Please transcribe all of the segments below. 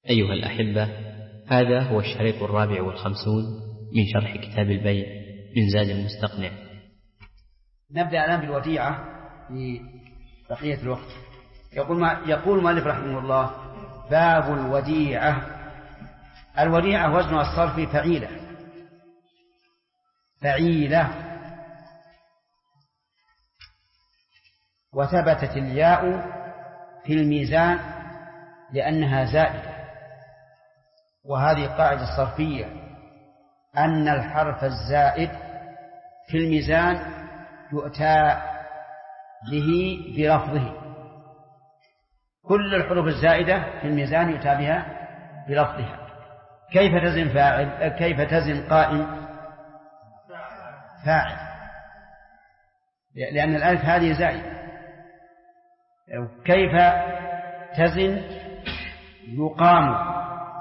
أيها الأحبة، هذا هو الشريط 54 من شرح كتاب البيع من زاد المستقنع. نبدأ الآن بالوديعة في بقية الوقت. يقول مؤلف رحمه الله: باب الوديعة. الوديعة وزنها الصرفي فعيلة، وثبتت الياء في الميزان لأنها زائدة، وهذه قاعدة صرفية أن الحرف الزائد في الميزان يؤتى به بلفظه. كل الحروف الزائدة في الميزان يؤتى بها بلفظها. كيف تزن فاعل؟ كيف تزن قائم؟ فاعل، لأن الألف هذه زائدة. كيف تزن يقام؟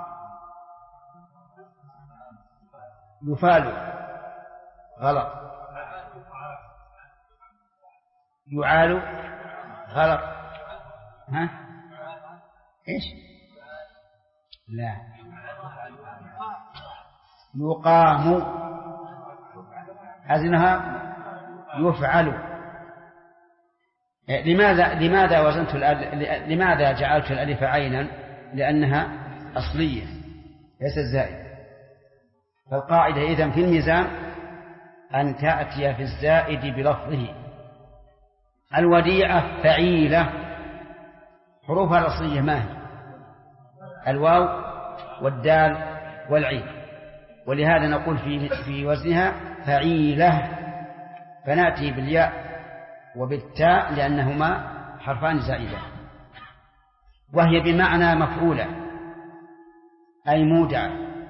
يفال، غلط. يعال، غلط. ها؟ إيش؟ لا. يقام، أزنها يفعل. لماذا وزنت لماذا جعلت الألف عينا؟ لأنها أصلية ليست زائدة. فالقاعدة إذن في الميزان أن تأتي في الزائد بلفظه. الوديعة فعيلة، حروفها الأصلية ما هي؟ الواو والدال والعين، ولهذا نقول في وزنها فعيلة، فنأتي بالياء وبالتاء لأنهما حرفان زائدة، وهي بمعنى مفعولة أي مودعة.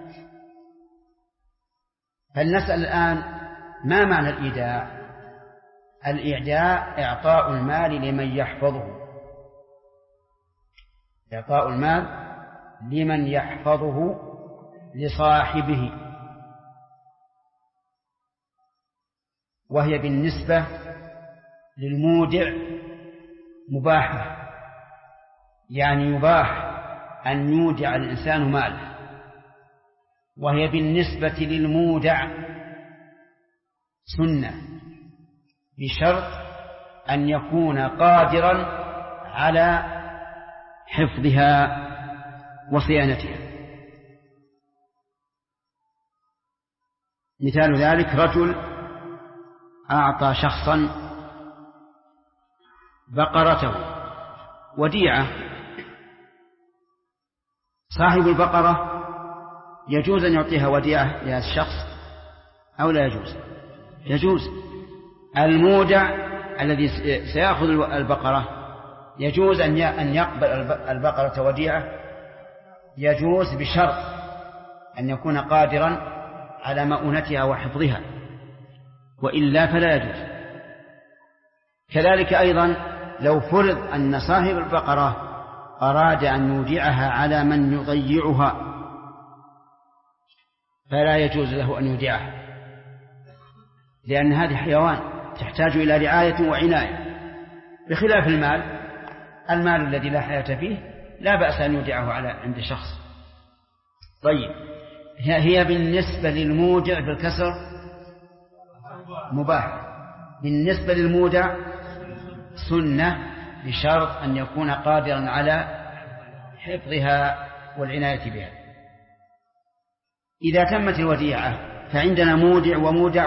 فلنسأل الآن: ما معنى الإيداع؟ الإيداع إعطاء المال لمن يحفظه، إعطاء المال لمن يحفظه لصاحبه، وهي بالنسبة للمودع مباحة، يعني يباح أن يودع الإنسان ماله. وهي بالنسبة للمودع سنة، بشرط أن يكون قادرا على حفظها وصيانتها. مثال ذلك: رجل أعطى شخصا بقرته وديعة. صاحب البقرة يجوز أن يعطيها وديعة لهذا الشخص أو لا يجوز؟ يجوز. المودع الذي سيأخذ البقرة يجوز أن يقبل البقرة وديعة، يجوز بشرط أن يكون قادرا على مؤونتها وحفظها، وإلا فلا يجوز. كذلك أيضا لو فرض أن صاحب البقرة أراد أن يودعها على من يضيعها، فلا يجوز له أن يودعها، لأن هذه حيوان تحتاج إلى رعاية وعناية، بخلاف المال الذي لا حياة فيه لا بأس أن يودعه عند شخص. طيب، هي بالنسبة للمودع بالكسر مباح، بالنسبة للمودع سنة، بشرط أن يكون قادرا على حفظها والعناية بها. إذا تمت الوديعة فعندنا مودع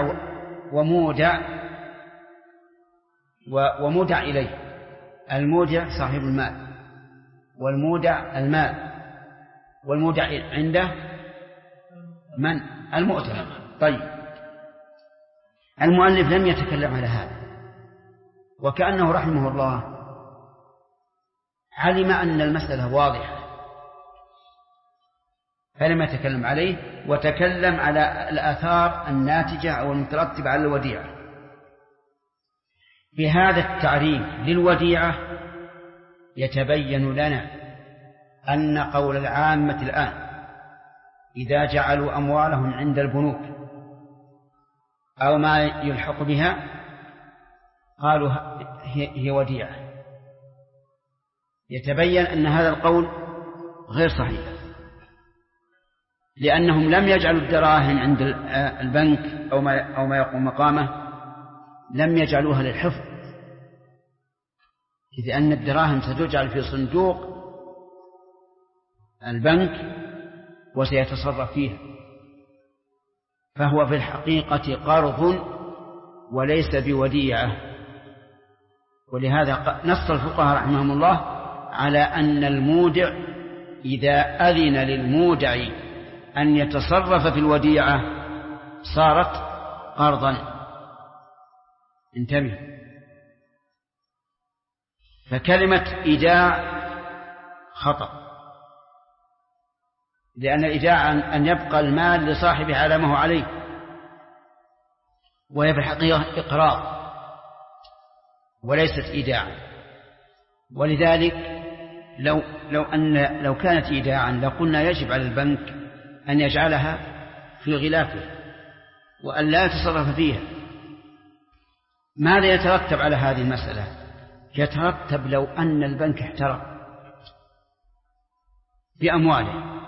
ومودع إليه. المودع صاحب المال، والمودع المال، والمودع عنده من؟ المؤتمن. طيب، المؤلف لم يتكلم على هذا، وكأنه رحمه الله علم أن المسألة واضحة فلم يتكلم عليه، وتكلم على الآثار الناتجة أو المترتبة على الوديعة. بهذا التعريف للوديعة يتبين لنا أن قول العامة الآن إذا جعلوا أموالهم عند البنوك أو ما يلحق بها قالوا هي وديعة، يتبين أن هذا القول غير صحيح، لأنهم لم يجعلوا الدراهم عند البنك أو ما يقوم مقامه، لم يجعلوها للحفظ، إذ أن الدراهم ستجعل في صندوق البنك وسيتصرف فيها، فهو في الحقيقة قرض وليس بوديعة. ولهذا نص الفقهاء رحمهم الله على أن المودع إذا أذن للمودع أن يتصرف في الوديعة صارت قرضا. انتبه، فكلمة إيداع خطأ، لأن الإيداع أن يبقى المال لصاحبه على ما هو عليه، وهي في الحقيقة إقراض وليست إيداعا. ولذلك لو كانت إيداعا لقلنا يجب على البنك أن يجعلها في غلافه وأن لا يتصرف فيها. ماذا يترتب على هذه المسألة؟ يترتب لو أن البنك احترق بأمواله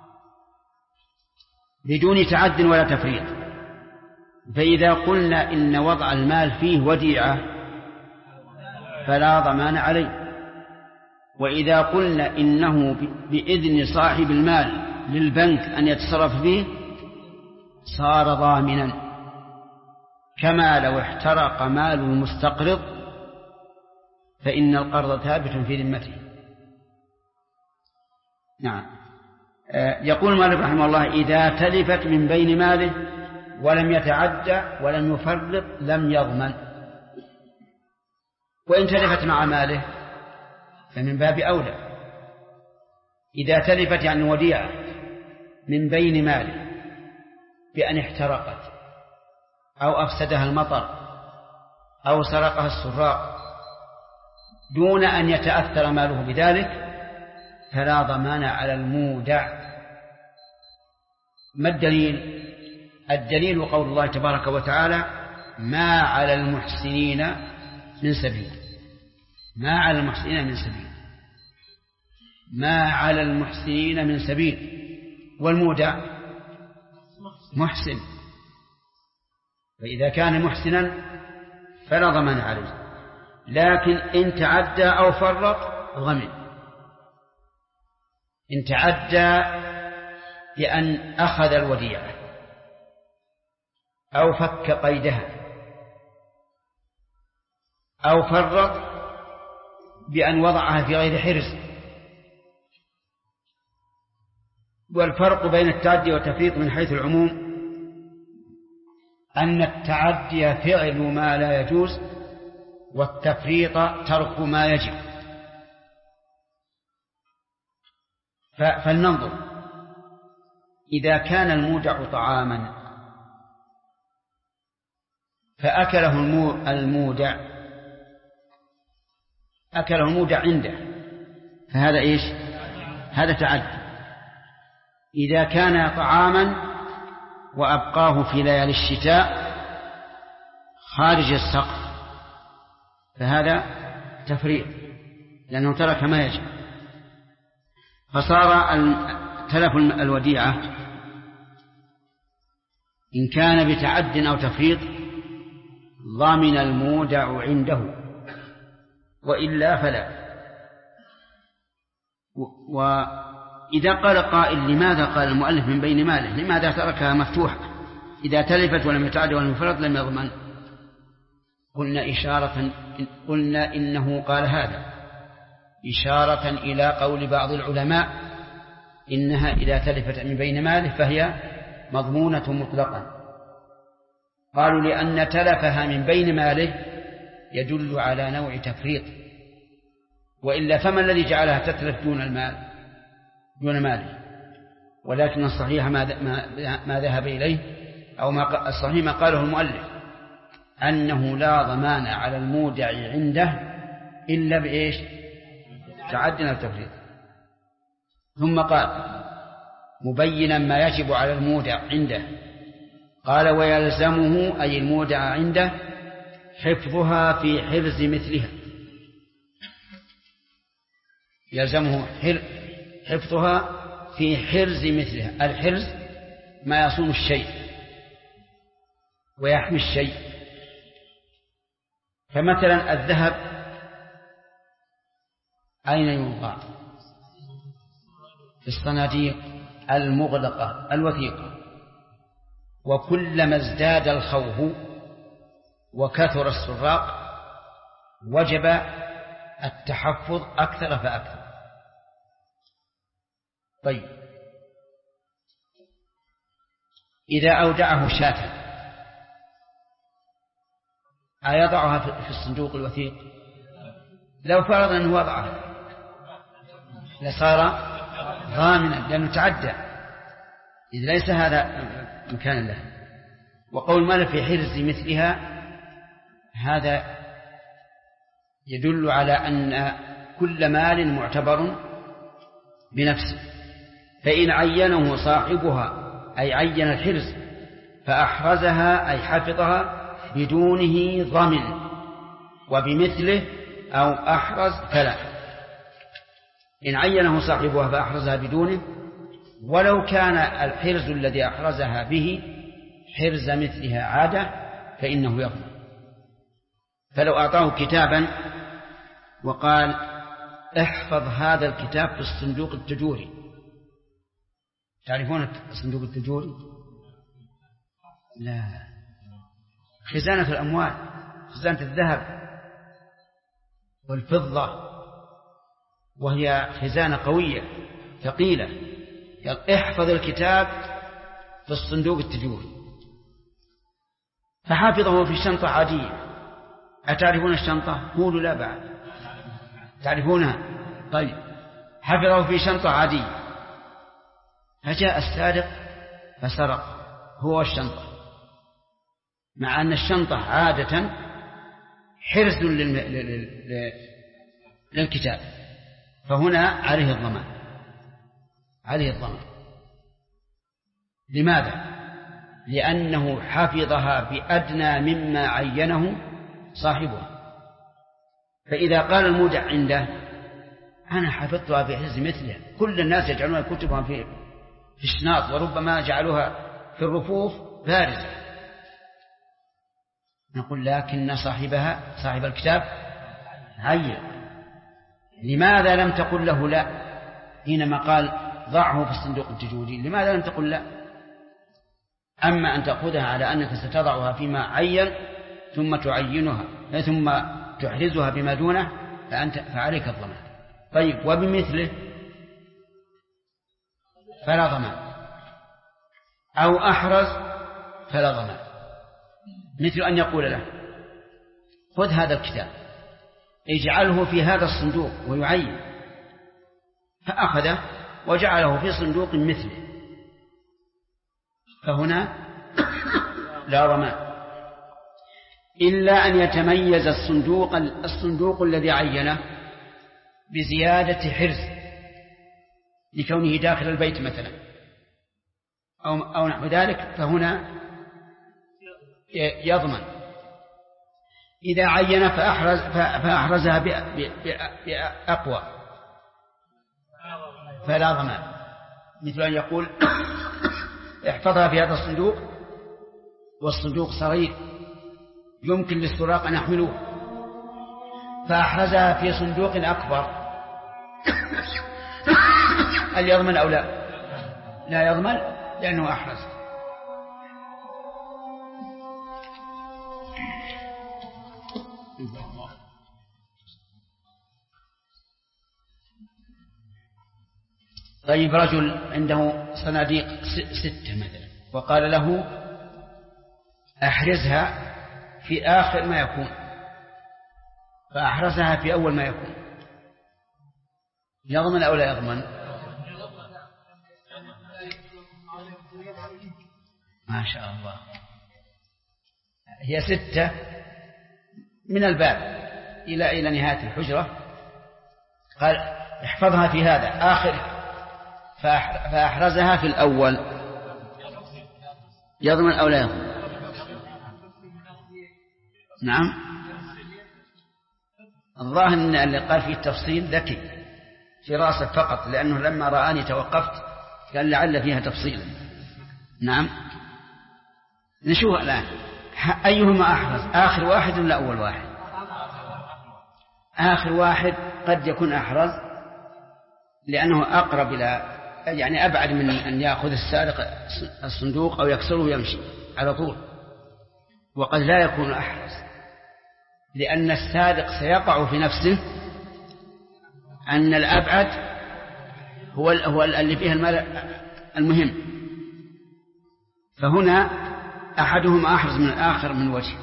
بدون تعد ولا تفريط، فإذا قلنا إن وضع المال فيه وديعة فلا ضمان عليه، وإذا قلنا إنه بإذن صاحب المال للبنك أن يتصرف فيه صار ضامنا، كما لو احترق مال المستقرض فإن القرض ثابت في ذمته. نعم. يقول مالك رحمه الله: إذا تلفت من بين ماله ولم يتعدى ولم يفرط لم يضمن. وإن تلفت مع ماله فمن باب أولى. إذا تلفت يعني وديعة من بين ماله بأن احترقت أو أفسدها المطر أو سرقها السراق دون أن يتأثر ماله بذلك فلا ضمان على المودع. ما الدليل؟ الدليل قول الله تبارك وتعالى: ما على المحسنين من سبيل. ما على المحسنين من سبيل، ما على المحسنين من سبيل. والمودع محسن، فإذا كان محسنا فلا ضمان عليه، لكن إن تعدى أو فرط ضمن. إن تعدى بأن أخذ الوديعة أو فك قيدها أو فرط بأن وضعها في غير حرز. والفرق بين التعدي والتفريط من حيث العموم أن التعدي فعل ما لا يجوز والتفريط ترك ما يجب. فلننظر: إذا كان المودع طعاما فأكله المودع عنده فهذا إيش؟ هذا تعدي. إذا كان طعاما وأبقاه في ليالي الشتاء خارج السقف فهذا تفريط، لأنه ترك ما يجب. فصار تلف الوديعة إن كان بتعد أو تفريط ضامن المودع عنده، وإلا فلا. وإذا قال قائل: لماذا قال المؤلف من بين ماله؟ لماذا تركها مفتوحة؟ إذا تلفت ولم يتعد ولم يفرط لم يضمن. قلنا إنه قال هذا إشارة إلى قول بعض العلماء إنها إذا تلفت من بين ماله فهي مضمونة مطلقا. قالوا لأن تلفها من بين ماله يدل على نوع تفريط، وإلا فما الذي جعلها تتلف دون ماله؟ ولكن الصحيح ما ذهب إليه أو الصحيح ما قاله المؤلف أنه لا ضمان على المودع عنده إلا بإيش؟ تعدنا التفريط. ثم قال مبينا ما يجب على المودع عنده، قال: ويلزمه أي المودع عنده حفظها في حرز مثلها. يلزمه حفظها في حرز مثلها. الحرز ما يصون الشيء ويحمي الشيء. فمثلا الذهب أين يوضع؟ في الصناديق المغلقة الوثيقة. وكلما ازداد الخوف وكثر السراق وجب التحفظ أكثر فأكثر. طيب، إذا أودعه شاة أيضعها في الصندوق الوثيق؟ لو فرض أنه وضعها لصار ضامنا لأنه تعدى، إذ ليس هذا مكان له. وقول مال في حرز مثلها هذا يدل على أن كل مال معتبر بنفسه، فإن عينه صاحبها أي عين الحرز فأحرزها أي حفظها بدونه ضمن، وبمثله أو أحرز فلا. إن عينه صاحبها فأحرزها بدونه، ولو كان الحرز الذي أحرزها به حرز مثلها عادة فإنه يضمن. فلو أعطاه كتابا وقال احفظ هذا الكتاب في الصندوق التجوري، تعرفون الصندوق التجوري؟ لا، خزانة الأموال، خزانة الذهب والفضة، وهي خزانة قوية ثقيلة. قال احفظ الكتاب في الصندوق التجوري، فحافظه في شنطة عادية. أتعرفون الشنطة؟ قولوا لا بعد تعرفونها. طيب، حفظه في شنطة عادية، فجاء السارق فسرق هو الشنطة، مع أن الشنطة عادة حرز للكتاب، فهنا عليه الضمان. عليه الضمان. لماذا؟ لأنه حفظها بأدنى مما عينه صاحبها. فإذا قال المودع عنده أنا حفظتها في حرز مثلها، كل الناس يجعلون كتبهم في الشناط، وربما جعلوها في الرفوف بارزة، نقول لكن صاحبها صاحب الكتاب عين. لماذا لم تقل له لا حينما قال ضعه في الصندوق التجوري؟ لماذا لم تقل لا؟ أما أن تأخذها على أنك ستضعها فيما عين ثم تعينها ثم تحرزها بما دونه فعليك الضمان. طيب، وبمثله فلا ضمان، أو أحرز فلا ضمان. مثل أن يقول له خذ هذا الكتاب اجعله في هذا الصندوق ويعين، فأخذه وجعله في صندوق مثله، فهنا لا ضمان، إلا أن يتميز الصندوق الذي عينه بزيادة حرز لكونه داخل البيت مثلا أو نحو ذلك، فهنا يضمن. إذا عين فأحرزها بأقوى فلا ضمان. مثل أن يقول احفظها في هذا الصندوق والصندوق صغير يمكن للسراق أن يحملوه، فأحرزها في صندوق أكبر، هل يضمن أو لا؟ لا يضمن لأنه أحرز. طيب، رجل عنده صناديق 6 مثلا وقال له أحرزها في آخر ما يكون، فأحرزها في أول ما يكون، يضمن أو لا يضمن؟ ما شاء الله، هي 6 من الباب إلى نهاية الحجرة، قال احفظها في هذا آخر، فأحرزها في الأول، يضمن أو لا يضمن؟ نعم، الظاهر أن اللي قال فيه التفصيل ذكي في راسه فقط، لأنه لما رآني توقفت قال لعل فيها تفصيلا. نعم نشوف الآن أيهما أحرز، آخر واحد ولا أول واحد؟ آخر واحد قد يكون أحرز لأنه أقرب إلى يعني أبعد من أن يأخذ السارق الصندوق أو يكسره ويمشي على طول، وقد لا يكون أحرز لأن السارق سيقع في نفسه أن الأبعد هو اللي فيه المال المهم، فهنا أحدهما أحرز من الآخر من وجه،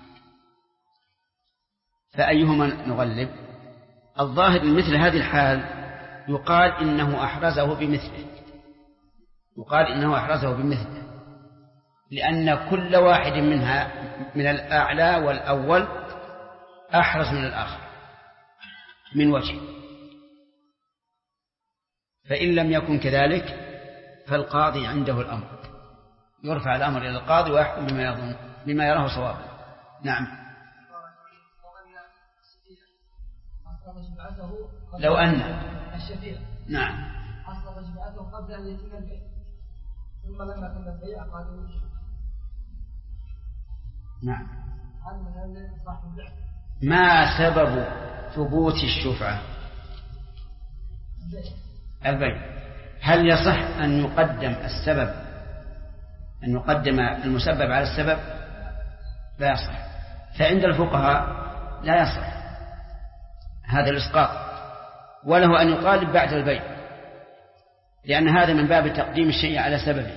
فأيهما نغلب؟ الظاهر من مثل هذه الحال يقال إنه أحرزه بمثله، يقال إنه أحرزه بمثله، لأن كل واحد منها من الأعلى والأول أحرز من الآخر من وجه. فإن لم يكن كذلك فالقاضي عنده الأمر، يرفع الأمر إلى القاضي ويحكم بما يراه صوابا. نعم. لو أن الشفيع نعم أصدق شفاعته قبل أن يتم البيع، ثم لما تم البيع قال نعم. هل صاحب البيع ما سبب ثبوت الشفعة؟ البيع. هل يصح أن يقدم السبب، أن يقدم المسبب على السبب؟ لا يصح. فعند الفقهاء لا يصح هذا الإسقاط، وله أن يقالب بعد البيع، لأن هذا من باب تقديم الشيء على سببه.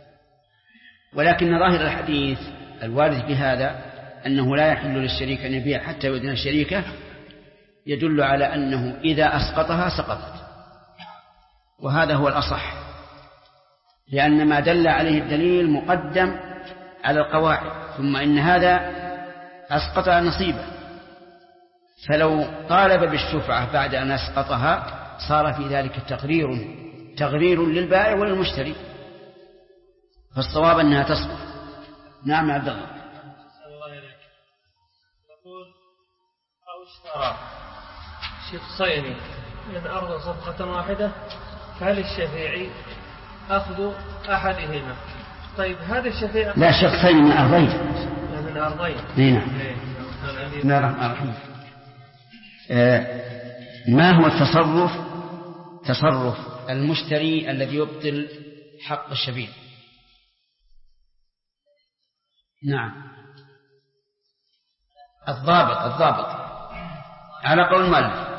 ولكن ظاهر الحديث الوارد في هذا أنه لا يحل للشريك أن يبيع حتى يؤذن الشريكة، يدل على أنه إذا أسقطها سقطت، وهذا هو الأصح، لأن ما دل عليه الدليل مقدم على القواعد، ثم إن هذا أسقط نصيبه، فلو طالب بالشفعة بعد أن أسقطها صار في ذلك تغرير للبائع وللمشتري، فالصواب أنها تسقط. نعم عبد الله. يقول أو اشترى شخصين من أرض صفقة واحدة، فهل الشفيع أخذ أحدهما؟ طيب هذا الشفيع لا، شخصين من أرضين. من أرضين. نعم. نعم. ما هو تصرف المشتري الذي يبطل حق الشفيع؟ نعم. الضابط على قول المؤلف.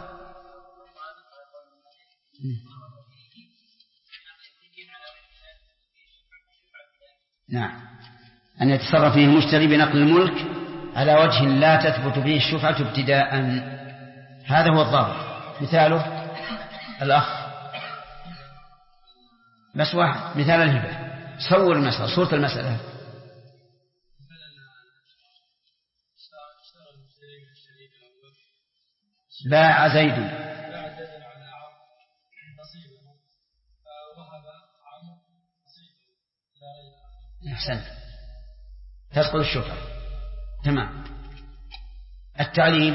نعم، أن يتصرف فيه المشتري بنقل الملك على وجه لا تثبت فيه الشفعة ابتداء، هذا هو الضابط. مثاله الأخ، بس واحد، مثال الهبة. صور المسألة، صورة المسألة. باع زيد أحسنت، تسقط الشفعة. تمام. التعليل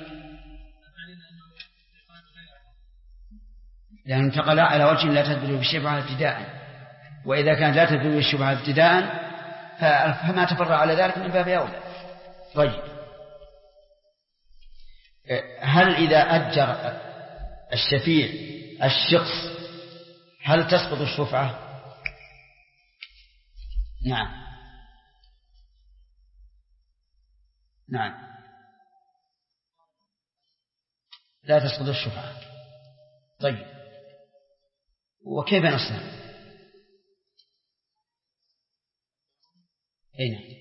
لأنه انتقل على وجه لا تدل بالشفعة ابتداء، وإذا كانت لا تدل بالشفعة ابتداء فما تفرع على ذلك من باب أولى. طيب، هل إذا أجر الشفيع الشخص هل تسقط الشفعة؟ نعم. لا تسقط الشفعة. طيب، وكيف نصنع؟ هنا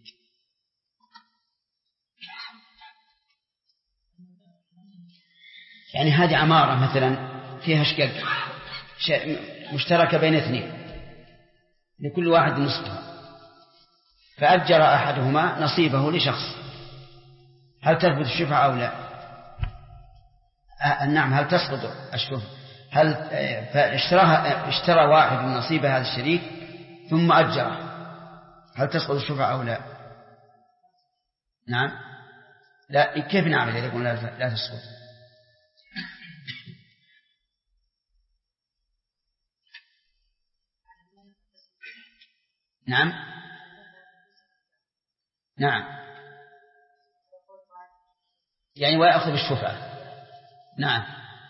يعني هذه عمارة مثلا فيها شقق مشتركة بين اثنين، لكل واحد نصفها، فأجر أحدهما نصيبه لشخص، هل تثبت الشفعة أو لا؟ نعم. هل تسقط الشفعة؟ هل اشترى واحد من نصيب هذا الشريك ثم أجره، هل تسقط الشفعة أو لا؟ نعم. لا، كيف نعمل إذا قلنا لا تسقط؟ نعم نعم، يعني ويأخذ بالشفعة. نعم،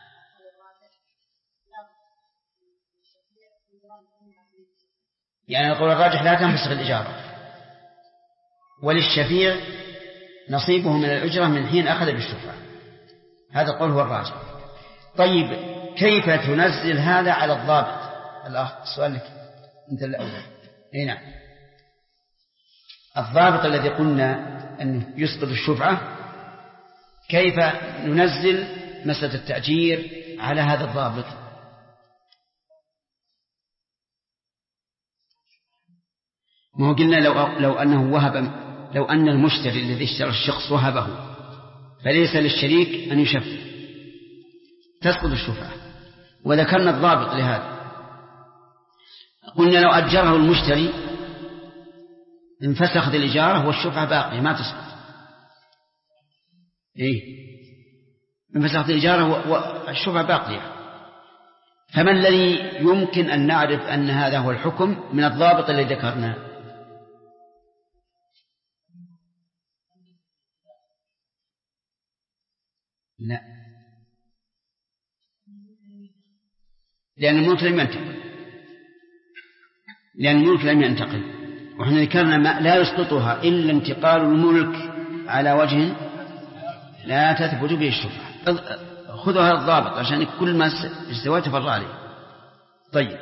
يعني القول الراجح لا تنفسخ الإجارة، وللشفيع نصيبه من الأجرة من حين أخذ بالشفعة، هذا القول هو الراجح. طيب كيف تنزل هذا على الضابط؟ السؤال لك أنت الأول. نعم، الضابط الذي قلنا أنه يسقط الشفعة، كيف ننزل مسألة التأجير على هذا الضابط؟ ما هو قلنا لو أنه وهب، لو أن المشتري الذي اشترى الشخص وهبه، فليس للشريك أن يشفع، تسقط الشفعة. وذكرنا الضابط لهذا، قلنا لو أجره المشتري انفسخت الإجارة والشفعة باقية ما تسقط. انفسخت الإجارة والشفعة باقية. فما الذي يمكن أن نعرف أن هذا هو الحكم من الضابط الذي ذكرناه؟ لا، لأن الملك لم ينتقل، وإحنا ذكرنا ما لا يسقطها إلا انتقال الملك على وجه لا تثبت به الشفعة. خذوا هذا الضابط عشان كل ما استويت فر عليه. طيب،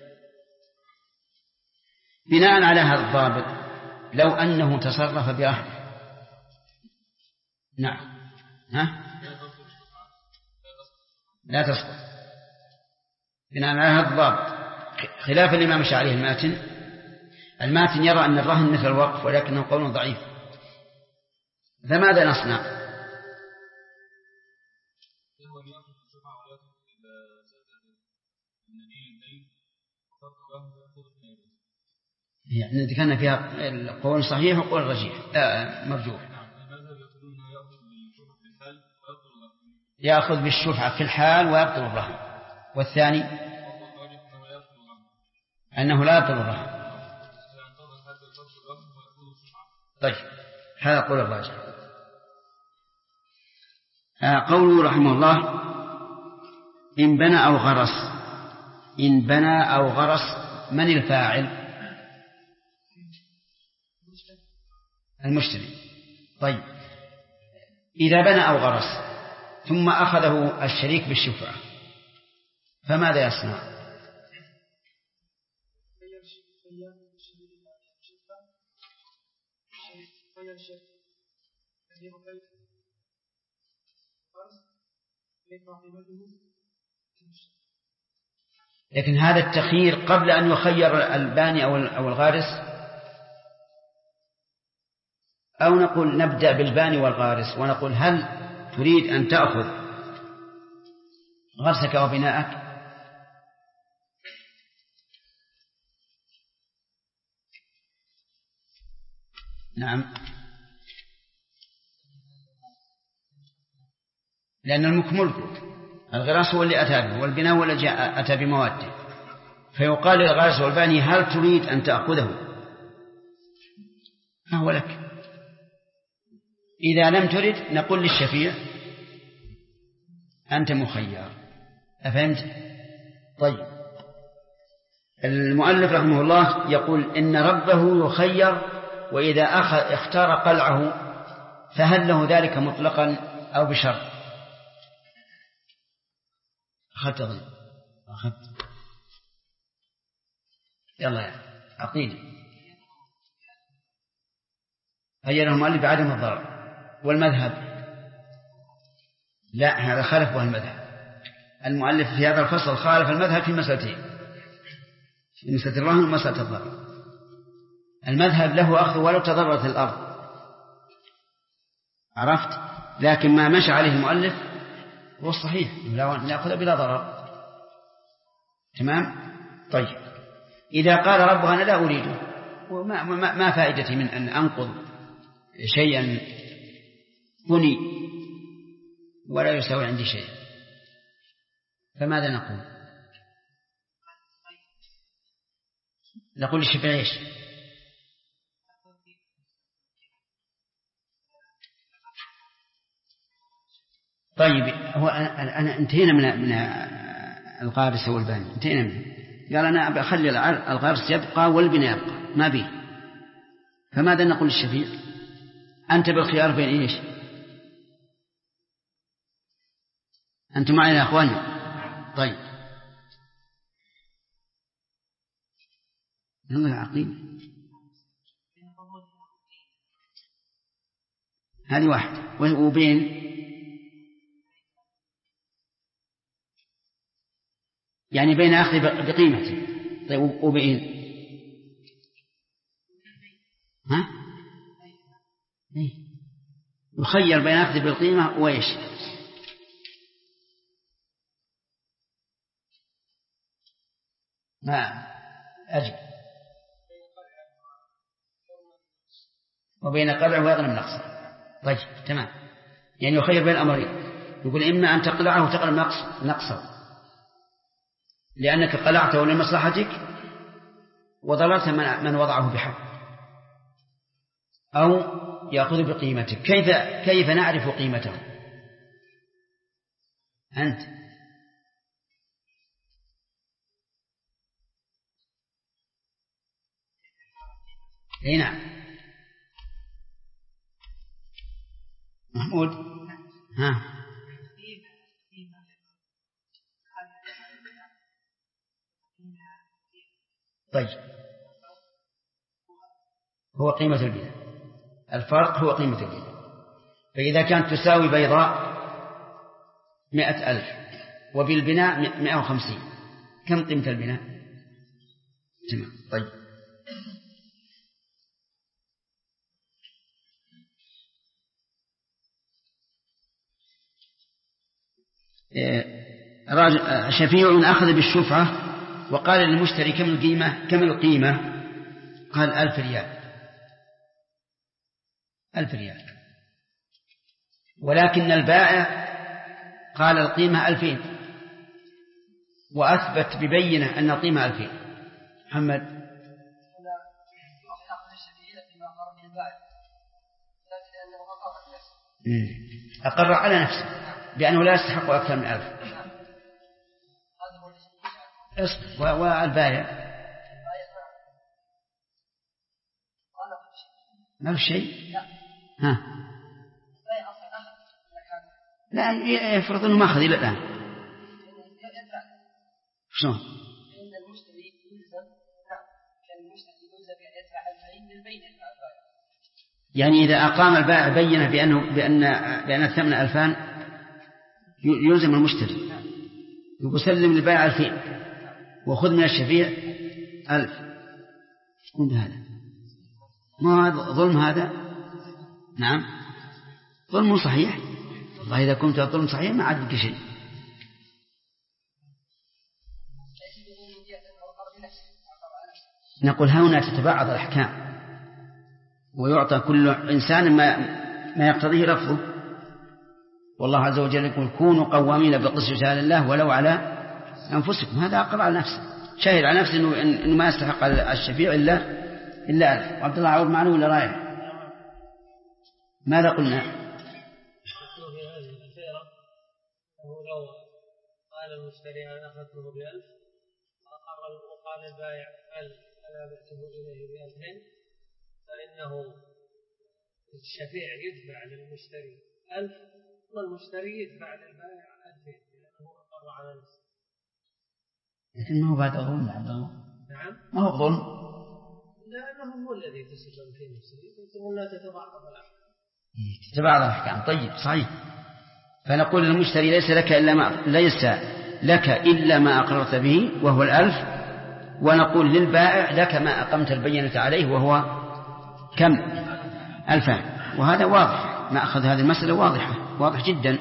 بناء على هذا الضابط لو أنه تصرف برهن، نعم، لا تسقط بناء على هذا الضابط، خلاف الإمام الشافعي الماتن يرى أن الرهن مثل الوقف، ولكنه قول ضعيف. فماذا نصنع؟ يعني ذكرنا فيها القول صحيح وقول رجيح مرجوح. يأخذ بالشفعة في الحال ويبطل الرهن، والثاني أنه لا يبطل الرهن. طيب، هذا قول الراجح. قوله رحمه الله إن بنى أو غرس، من الفاعل؟ المشتري. طيب، إذا بنى أو غرس ثم أخذه الشريك بالشفعة فماذا يصنع؟ لكن هذا التخيير قبل أن يخير الباني أو الغارس، أو نقول نبدأ بالباني والغارس ونقول هل تريد أن تأخذ غرسك وبناءك؟ نعم، لأن الملك ملكك، الغراس هو اللي أتى به والبناء هو الذي أتى بمواده، فيقال للغارس والباني هل تريد أن تأخذه؟ فهو لك. إذا لم ترد نقول للشفيع أنت مخير. أفهمت؟ طيب، المؤلف رحمه الله يقول إن ربه يخير، وإذا اختار قلعه فهل له ذلك مطلقا أو بشرط؟ أخذت يلا يا عقيدة. خيره المؤلف بعدم الضرر. والمذهب لا، هذا خالف المذهب. المؤلف في هذا الفصل خالف المذهب في مسألتين، في مسألة الرهن ومسألة الضرر. المذهب له أخذ ولو تضررت الأرض، عرفت؟ لكن ما مشى عليه المؤلف هو الصحيح، نأخذ بلا ضرر. تمام؟ طيب، إذا قال ربها أنا لا أريده، ما فائدتي من أن أنقض شيئا بني ولا يساوي عندي شيء، فماذا نقول؟ نقول للشافعي ايش؟ أنا انتهينا من الغارس والباني، انتهينا منه. قال أنا بخلي الغارس يبقى والبناء يبقى ما به. فماذا نقول للشفيع؟ أنت بالخيار بين إيش؟ أنتم معنا يا أخواني؟ طيب يلا عقيم، هذه واحدة. وبين يعني بين أخذ بقيمته. طيب وبين يخير بين أخذ بالقيمة وإيش؟ نعم أجب. وبين قلع ويغنم نقص. طيب تمام، يعني يخير بين الأمرين. يقول إما أن تقلعه وتقلع نقصه لأنك قلعته لمصلحتك وضررت من وضعه بحق، أو يأخذ بقيمتك. كيف نعرف قيمته؟ أنت أي نعم محمود. طيب هو قيمة البناء، الفرق هو قيمة البناء. فإذا كانت تساوي بيضاء 100,000 وبالبناء 150، كم قيمة البناء؟ تمام. طيب شفيع أخذ بالشفعة وقال للمشتري كم القيمة؟ قال 1000 ريال. 1000 ريال. ولكن البائع قال القيمة 2000 وأثبت ببينة أن القيمة 2000. محمد أقر على نفسه بأنه لا يستحق أكثر من 1000. والبائع ما في شيء. لا يفرض أنه ما أخذ إلى الآن. شلون؟ يعني إذا أقام البائع بينه بأن الثمن 2000 يلزم المشتري، يقول سلم للبائع 2000 وخذ من الشفيع 1000. شكون هذا؟ ما هذا ظلم هذا؟ نعم ظلم صحيح. والله إذا كنت ظلم صحيح ما عاد بك شيء. نقول هنا تتبعض الأحكام ويعطى كل إنسان ما يقتضيه لفظه. والله عز وجل يقول كونوا قوامين بالقسط شهادة لله ولو على أنفسكم. هذا أقر على نفسه، شاهد على نفسه إنه ما يستحق الشفيع إلا 1000. وعبد الله عور معنا ولا رايح؟ ماذا قلنا؟ لو قال المشتري أنا أخذته ب1000 وقال البائع هل أنا بعته إليه ب2000، فإنه الشفيع يدفع للمشتري 1000 والمشتري يدفع للبائع 2000 لأنه أقر على نفسه. لكن ما هو بعد ظلم عبد الله. نعم ما هو ظلم، لأنه هو الذي تسلم في نفسه. قلتم لا تتبعض الأحكام. تتبعض الأحكام. طيب صحيح. فنقول للمشتري ليس لك إلا ما أقررت به وهو 1000، ونقول للبائع لك ما أقمت البينة عليه وهو كم؟ 2000. وهذا واضح، ما أخذ هذه المسألة واضح جدا.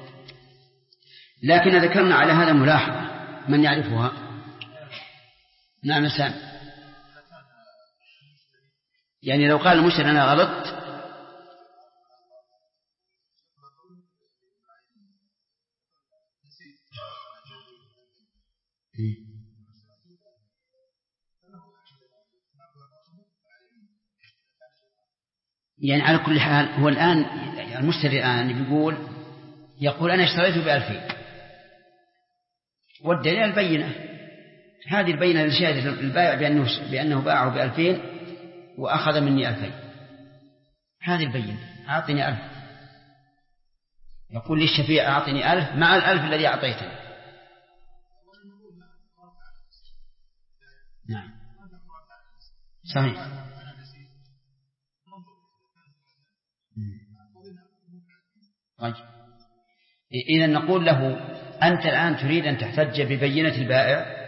لكن ذكرنا على هذا ملاحظة من يعرفها. نعم سام. يعني لو قال المشتري أنا غلطت يعني على كل حال هو الآن المشتري الآن يقول أنا اشتريته ب2000 والدليل البينة، هذه البينة لشهادة البائع بأنه باعه ب2000 وأخذ مني 2000، هذه البينة. أعطني 1000، يقول للشفيع أعطني 1000 مع 1000 الذي أعطيتني. نعم صحيح. طيب إذن نقول له أنت الآن تريد أن تحتج ببينة البائع،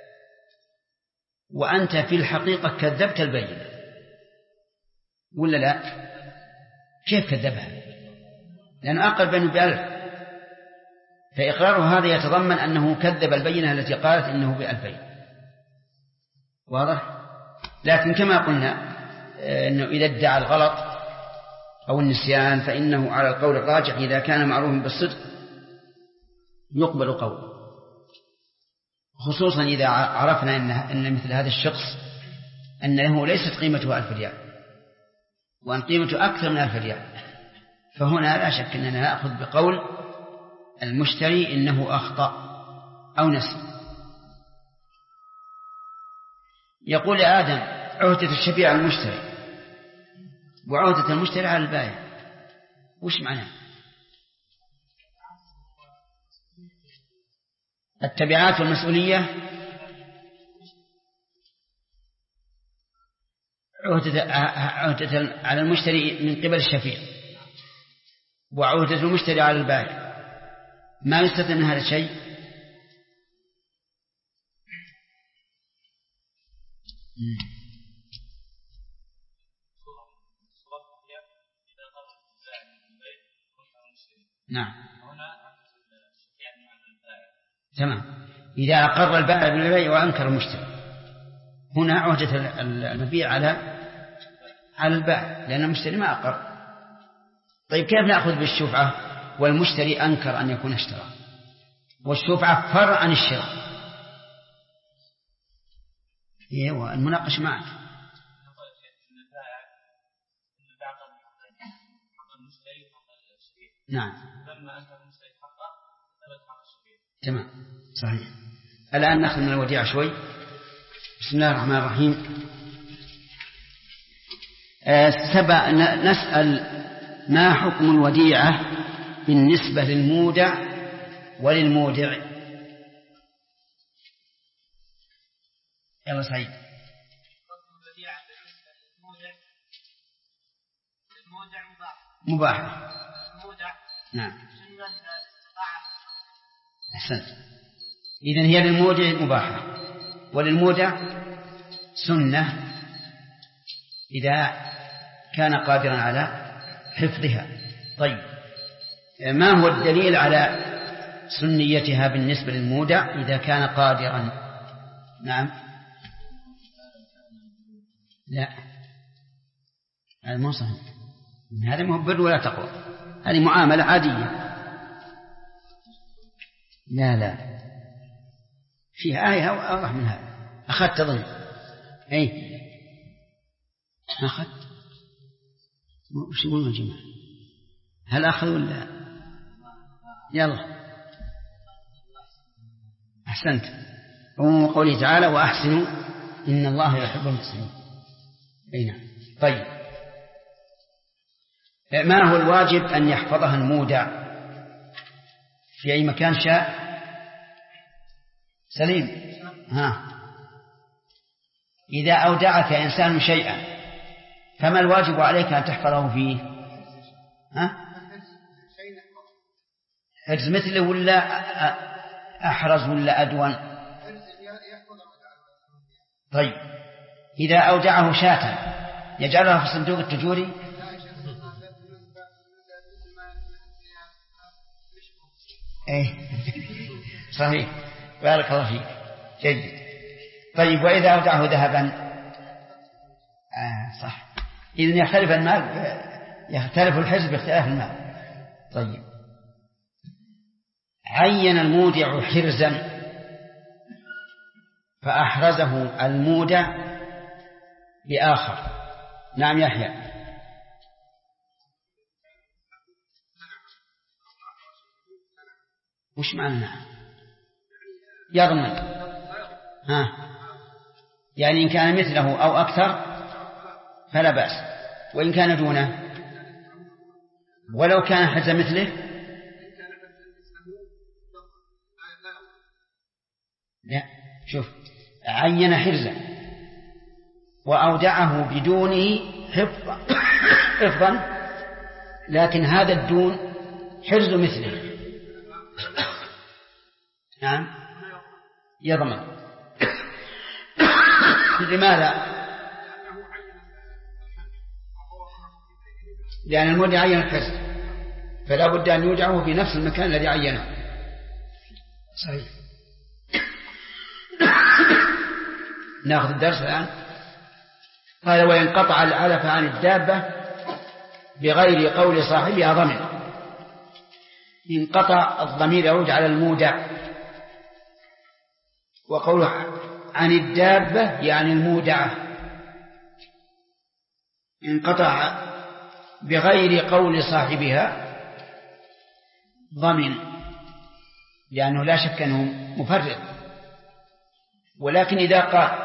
وأنت في الحقيقة كذبت البينة ولا لا؟ كيف كذبها؟ لأنه أقل بينه ب1000، فإقراره هذا يتضمن أنه كذب البينة التي قالت إنه ب2000. واضح؟ لكن كما قلنا إنه إذا ادعى الغلط أو النسيان فإنه على القول الراجح إذا كان معروفا بالصدق يقبل قوله، خصوصا إذا عرفنا أن مثل هذا الشخص أن له ليست قيمته 1000 ريال وأن قيمته أكثر من 1000 ريال، فهنا لا شك أننا نأخذ بقول المشتري إنه أخطأ أو نسي. يقول آدم عهدة الشفيع على المشتري وعهدة المشتري على البائع، وش معناه؟ التبعات والمسؤولية، عهدة على المشتري من قبل الشفيع وعهدة المشتري على البائع، ما يستثنى من هذا الشيء. نعم تمام. إذا أقر البائع بالبيع وأنكر المشتري هنا عهدة المبيع على البائع لأن المشتري ما أقر. طيب كيف نأخذ بالشفعة والمشتري أنكر أن يكون اشترى، والشفعة فرع عن الشراء؟ ايوه المناقش معك. نعم تمام صحيح. الآن نأخذ من الوديعة شوي. بسم الله الرحمن الرحيم. نسأل ما حكم الوديعة بالنسبة للمودع وللمودع؟ يلا سعيد. مباح. نعم أحسنت. إذن هي للمودع مباحة وللمودع سنة إذا كان قادرا على حفظها. طيب ما هو الدليل على سنيتها بالنسبة للمودع إذا كان قادرا؟ نعم لا هذا مو صحيح، هذا ما هو بر ولا تقوى، هذه معاملة عادية. لا فيها آية أوضح من هذا. أخذت ظن أي أخذت وش يقولون الجماعة؟ هل أخذ ولا يلا أحسنت. وقوله تعالى وأحسنوا إن الله يحب المحسنين. أي نعم. طيب ما هو الواجب أن يحفظها المودع في أي مكان شاء؟ سليم إذا أودعك إنسان شيئا فما الواجب عليك أن تحفظه فيه؟ حرز مثله ولا أحرز ولا أدون؟ طيب إذا أودعه شاة يجعلها في صندوق التجوري؟ صحيح بارك الله فيك جيد. طيب وإذا أودعه ذهبا؟ صح. إذن يختلف المال، يختلف الحرز باختلاف المال. طيب عين المودع حرزا فأحرزه المودع بآخر. نعم يحيى. وش معنى نعم؟ يضمن. يعني إن كان مثله أو أكثر فلا بأس، وإن كان دونه ولو كان حرز مثله لا. شوف، عين حرزا وأودعه بدونه حفظا، لكن هذا الدون حرز مثله، نعم يضمن. لماذا؟ لأن المودع عين الحرز، فلا بد أن يودعه في نفس المكان الذي عينه. صحيح. نأخذ الدرس الآن. قال: وينقطع العلف عن الدابة بغير قول صاحبها ضمن. انقطع الضمير يعود على المودع، وقوله عن الدابة يعني المودعة. انقطع بغير قول صاحبها ضمن، لأنه لا شك أنه مفرط. ولكن إذا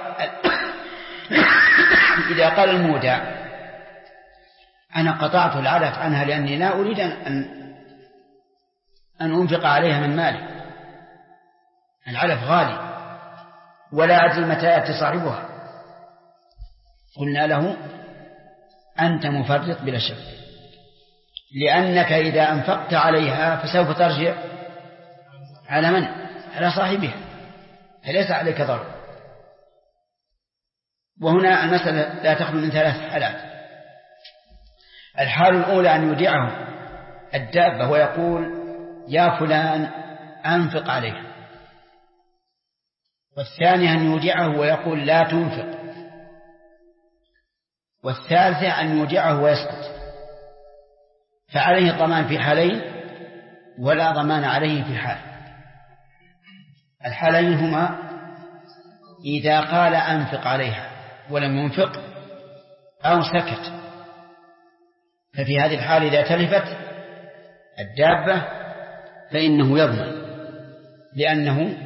قال المودع: أنا قطعت العلف عنها لأني لا أريد أن أنفق عليها من مالي، العلف غالي ولا أدري متى يأتي صاحبها، قلنا له: أنت مفرط بلا شك، لأنك إذا أنفقت عليها فسوف ترجع على من؟ على صاحبها، فليس عليك ضرر. وهنا المسألة لا تخلو من 3 حالات. الحال الأولى أن يودعه الدابة ويقول: يا فلان أنفق عليها. والثانية أن يودعه ويقول: لا تنفق. والثالثة أن يودعه ويسكت. فعليه الضمان في حالين ولا ضمان عليه في حال. الحالين هما إذا قال أنفق عليها ولم ينفق، أو سكت. ففي هذه الحال إذا تلفت الدابة فإنه يضمن، لأنه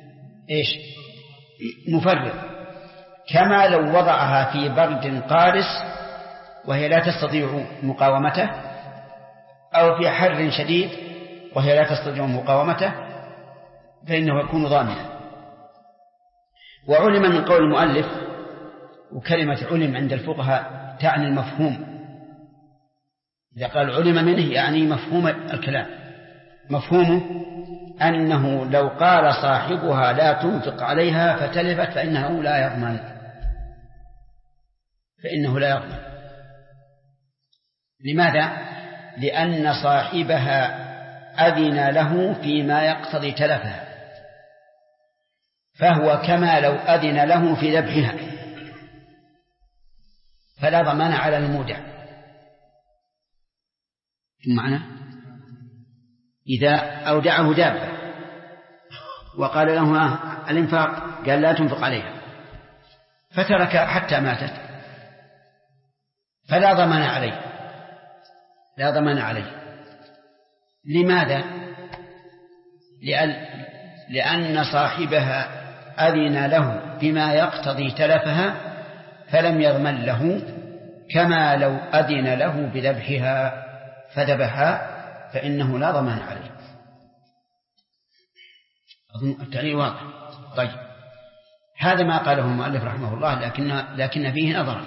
مفرط، كما لو وضعها في برد قارس وهي لا تستطيع مقاومته، أو في حر شديد وهي لا تستطيع مقاومته، فإنه يكون ضامنا. وعلم من قول المؤلف، وكلمة علم عند الفقهاء تعني المفهوم. إذا قال علم منه يعني مفهوم الكلام، مفهومه أنه لو قال صاحبها لا تنفق عليها فتلفت فإنه لا يضمن، لماذا؟ لأن صاحبها أذن له فيما يقتضي تلفها، فهو كما لو أذن له في ذبحها، فلا ضمان على المودع. معنى إذا أودعه دابة وقال له الإنفاق، قال لا تنفق عليها، فترك حتى ماتت، فلا ضمان عليه، لا ضمان عليه. لماذا؟ لأن صاحبها أذن له بما يقتضي تلفها فلم يضمن له، كما لو أذن له بذبحها فذبحها فإنه لا ضمان عليه. أظن التعليل واضح. طيب، هذا ما قاله المؤلف رحمه الله، لكن فيه نظر،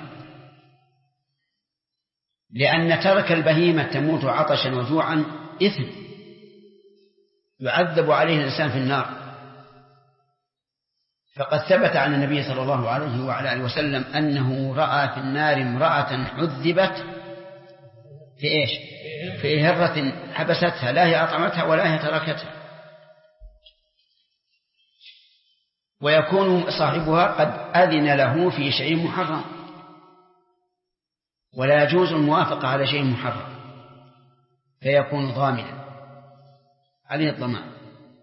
لأن ترك البهيمة تموت عطشا وجوعا إثم يعذب عليه الإنسان في النار. فقد ثبت عن النبي صلى الله عليه وعلى آله وسلم أنه رأى في النار امرأة عذبت في في هرة حبستها، لا هي أطعمتها ولا هي تركتها، ويكون صاحبها قد أذن له في شيء محرم، ولا يجوز الموافقة على شيء محرم، فيكون ضامنا عليه الضمان.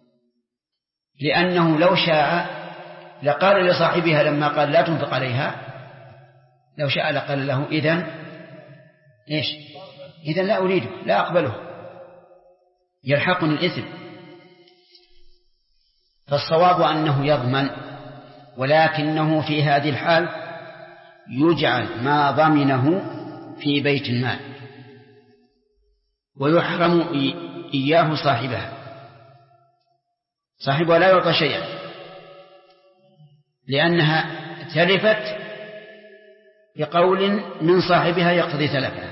لأنه لو شاء لقال لصاحبها لما قال لا تنفق عليها، لو شاء لقال له إذن لا أريده، لا أقبله، يلحقني الإثم. فالصواب أنه يضمن، ولكنه في هذه الحال يجعل ما ضمنه في بيت المال ويحرم إياه صاحبها لا يعطى شيئا، لأنها تلفت بقول من صاحبها يقتضي تلفها،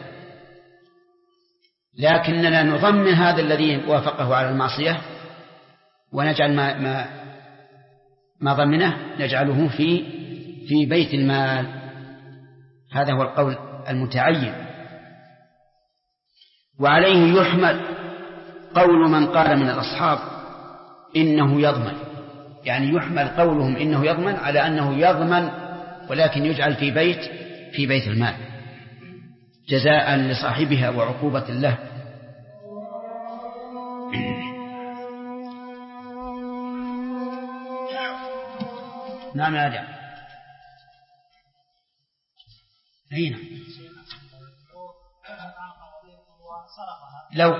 لكننا نضمن هذا الذي وافقه على المعصية ونجعل ما ضمنه نجعله في بيت المال. هذا هو القول المتعين، وعليه يحمل قول من قال من الأصحاب إنه يضمن، يعني يحمل قولهم إنه يضمن على أنه يضمن ولكن يجعل في بيت المال جزاء لصاحبها وعقوبة له. نعم يا جماعة. هنا لو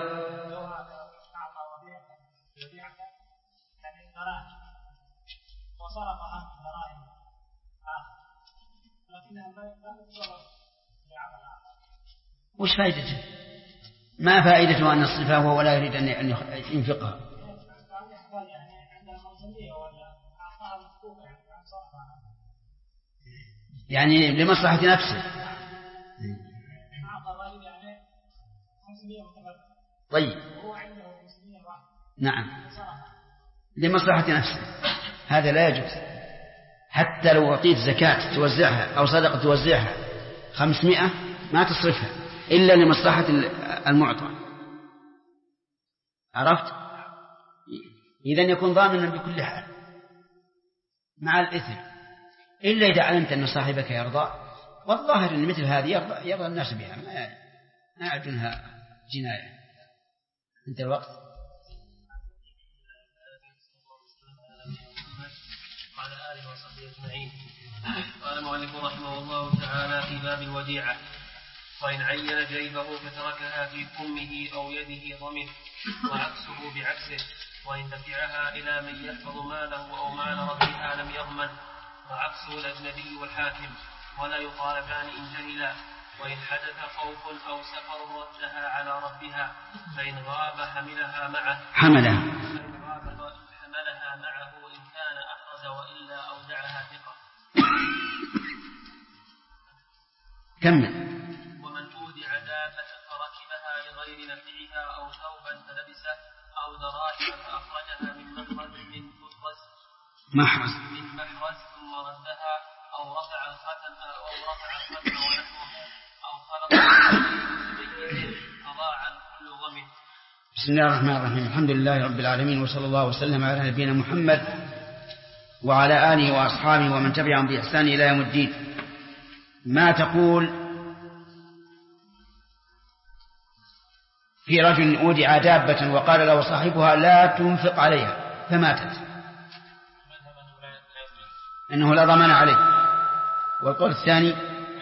وصرفها دراهم لكنها وش فائدته؟ ما فائدته أن يصرفها وهو لا يريد أن ينفقها؟ يعني لمصلحة نفسه. طيب نعم لمصلحة نفسه، هذا لا يجوز. حتى لو أعطيت زكاة توزعها أو صدقة توزعها 500 ما تصرفها إلا لمصلحة المعطى، عرفت؟ إذن يكون ضامنا بكل حال مع الإثم، إلا إذا علمت أن صاحبك يرضى، والظاهر أن مثل هذه يرضى الناس بها، ما يعدونها جناية. انت الوقت. وعلى آله وصحبه أجمعين. قال المؤلف رحمه الله تعالى في باب الوديعة: وإن عين جيبه فتركها في كمه أو يده ضمن، وعكسه بعكسه. وإن دفعها إلى من يحفظ ماله أو مال ربها لم يضمن، وعكسه الأجنبي والحاكم، ولا يطالبان إن جهلا. وإن حدث خوف أو سفر ردها على ربها، فإن غاب حملها معه إن كان أخرج، وإلا أودعها ثقة. كمل. ومن أودع دابة فركبها لغير نفعها أو ثوبا فلبسه أو دراهم فأخرجها من محرز ثم ردها، أو رفع الختم ونحوه، أو خلط فضاع كل ضمن. بسم الله الرحمن الرحيم. الحمد لله رب العالمين، وصلى الله وسلم على نبينا محمد وعلى آله وأصحابه ومن تبعهم بإحسان إلى يوم الدين. ما تقول في رجل أودع دابة وقال له صاحبها لا تنفق عليها فماتت، إنه لا ضمان عليه. والقول الثاني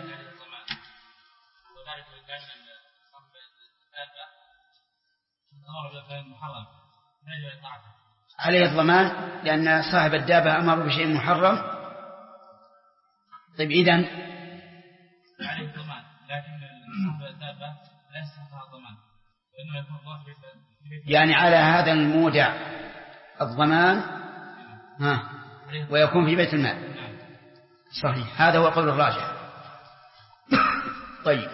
عليه الضمان لأن صاحب الدابة أمر بشيء محرم. طيب إذن عليه الضمان، لكن صاحب الدابة لا يستحقها الضمان، لأنه يكون الله يعني على هذا المودع الضمان ويكون في بيت المال. صحيح، هذا هو القول الراجح. طيب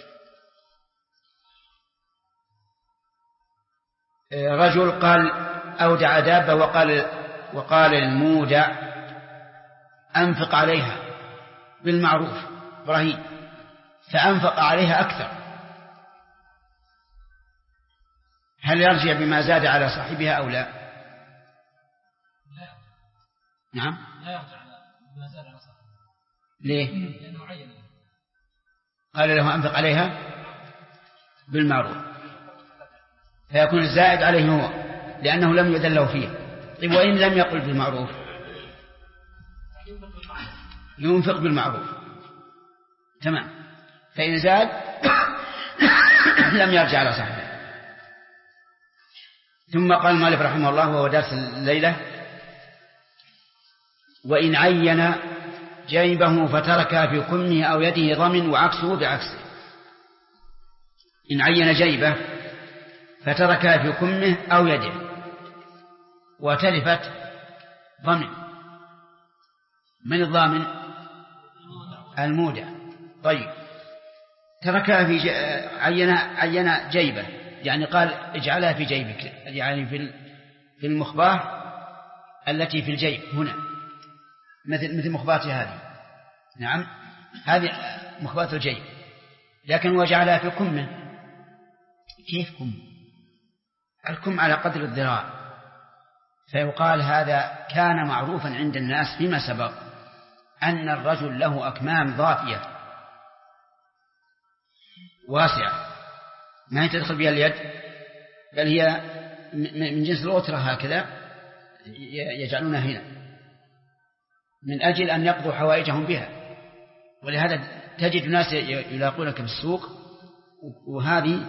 رجل قال أودع دابة وقال المودع أنفق عليها بالمعروف إبراهيم، فأنفق عليها أكثر، هل يرجع بما زاد على صاحبها أو لا؟ نعم لا يرجع بما زاد على صاحبها. ليه؟ لأنه عين قال له أنفق عليها بالمعروف، فيكون الزائد عليه هو لأنه لم يدل له فيه. طيب وإن لم يقل بالمعروف ينفق بالمعروف، تمام. فإن زاد لم يرجع على صاحبه. ثم قال المؤلف رحمه الله وهو درس الليلة: وإن عين جيبه فتركها في كمه أو يده ضمن، وعكسه بعكسه. إن عين جيبه فتركها في كمه أو يده وتلفت ضمن. من الضامن؟ المودع. طيب، تركها في عين جيبه، يعني قال اجعلها في جيبك، يعني في المخباه التي في الجيب هنا، مثل مخباتي هذه. نعم، هذه مخبات الجيب، لكن وجعلها في كمه. كيف كم؟ الكم على قدر الذراع، فيقال هذا كان معروفا عند الناس فيما سبق أن الرجل له أكمام ضافية واسعة ما هي تدخل بها اليد، بل هي من جنس الأوترة هكذا يجعلونها هنا من أجل أن يقضوا حوائجهم بها. ولهذا تجد ناس يلاقونك في السوق وهذه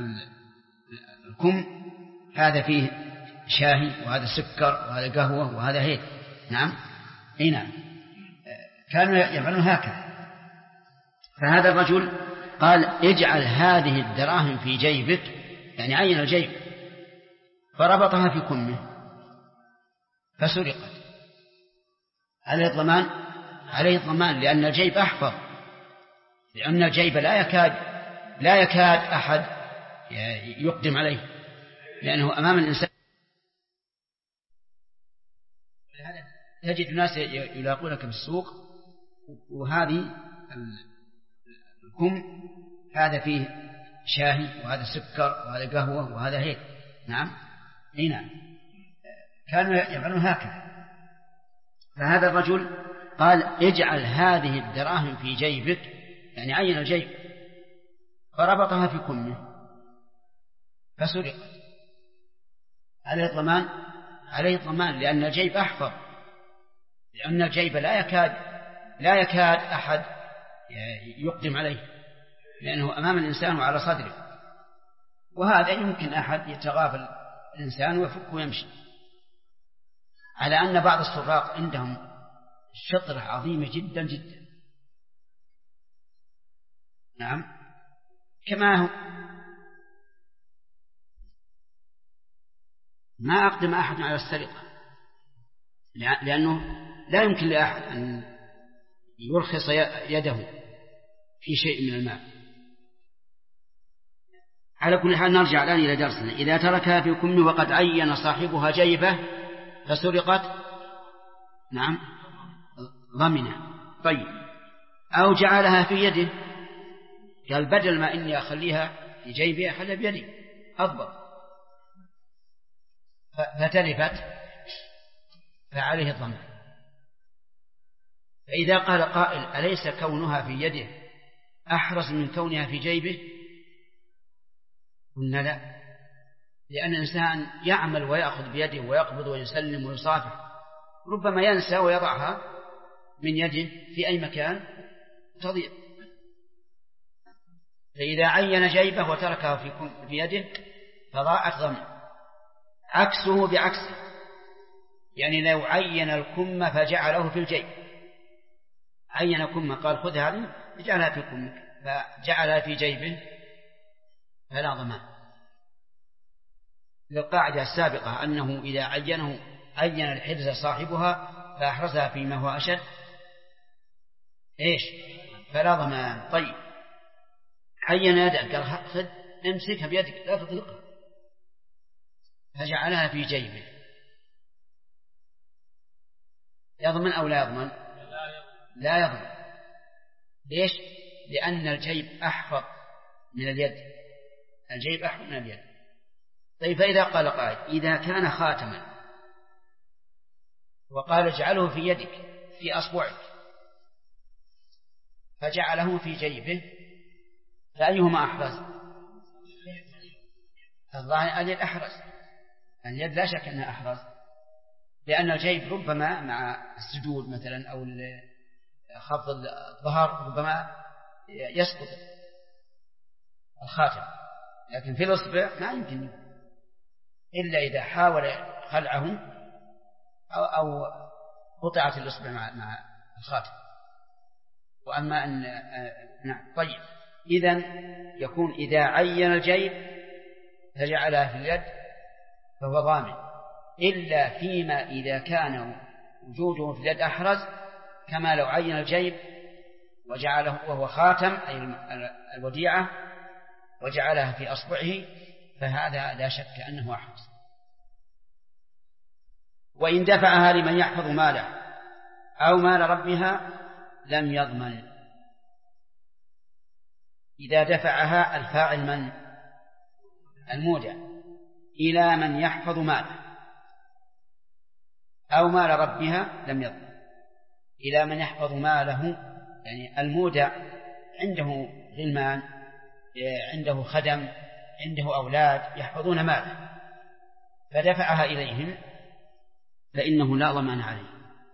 الكم هذا فيه شاهي وهذا سكر وهذا قهوة وهذا هيك. نعم، اي نعم، كانوا يفعلون هكذا. فهذا الرجل قال اجعل هذه الدراهم في جيبك، يعني عين الجيب، فربطها في كمه فسرقت. عليه الضمان؟ عليه الضمان، لأن الجيب أحفظ، لأن الجيب لا يكاد أحد يقدم عليه، لأنه أمام الإنسان. ولهذا تجد الناس يلاقونك في السوق وهذه الكم هذا فيه شاهي وهذا سكر وهذا قهوة وهذا هيك. نعم، اي نعم، كانوا يفعلون هكذا. فهذا الرجل قال اجعل هذه الدراهم في جيبك، يعني عين الجيب، فربطها في كمه فسرقت. عليه الضمان؟ عليه الضمان، لأن الجيب أحفظ، لأن الجيب لا يكاد أحد يقدم عليه، لأنه أمام الإنسان وعلى صدره. وهذا يمكن أحد يتغافل الإنسان ويفك ويمشي. على أن بعض السراق عندهم شطرة عظيمة جدا جدا. نعم، كما هو ما أقدم أحد على السرقة، لأنه لا يمكن لأحد أن يرخص يده في شيء من المال. على كل حال نرجع الآن إلى درسنا. إذا تركها في كمه وقد عين صاحبها جيبه فسرقت، نعم، ضمنه. طيب، أو جعلها في يده، قال بدل ما إني أخليها في جيبي أخليها بيدي أضبط، فتلفت فعليه الضمان. فإذا قال قائل أليس كونها في يده أحرص من كونها في جيبه؟ قلنا لا، لأن الإنسان يعمل ويأخذ بيده ويقبض ويسلم ويصافح، ربما ينسى ويضعها من يده في أي مكان تضيع. فإذا عين جيبه وتركها في يده فضاعت ضمن. عكسه بعكسه، يعني لو عين الكم فجعله في الجيب، عين كم قال خذ هذه اجعلها في كمك فجعلها في جيبه فلا ضمان. للقاعدة السابقة أنه إذا عين الحرز صاحبها فأحرزها فيما هو أشد إيش؟ فلا ضمان. طيب، عين يدك قال خذ امسكها بيدك لا تطلقها فجعلها في جيبه، يضمن أو لا يضمن؟ لا يضمن. ليش؟ لأن الجيب أحفظ من اليد، الجيب أحفظ من اليد. طيب، فإذا قال قائل إذا كان خاتما وقال اجعله في يدك في أصبعك فجعله في جيبه فأيهما أحرز؟ الظاهر اليد أحرز، اليد لا شك أنها أحرز، لأن الجيب ربما مع السجود مثلا أو خفض الظهر ربما يسقط الخاتم، لكن في الإصبع ما يمكن إلا إذا حاول خلعه أو قطعت الإصبع مع الخاتم. وأما أن نعم. طيب، إذن يكون إذا عين الجيب فجعلها في اليد فهو ضامن، إلا فيما إذا كان وجوده في اليد أحرز، كما لو عين الجيب وجعله وهو خاتم أي الوديعة وجعلها في أصبعه، فهذا لا شك أنه أحرز. وإن دفعها لمن يحفظ ماله أو مال ربها لم يضمن. إذا دفعها الفاعل من؟ المودع إلى من يحفظ ماله أو مال ربها لم يضمن. إلى من يحفظ ماله يعني المودع عنده غلمان، عنده خدم، عنده أولاد يحفظون ماله، فدفعها إليهم فإنه لا ضمان عليه،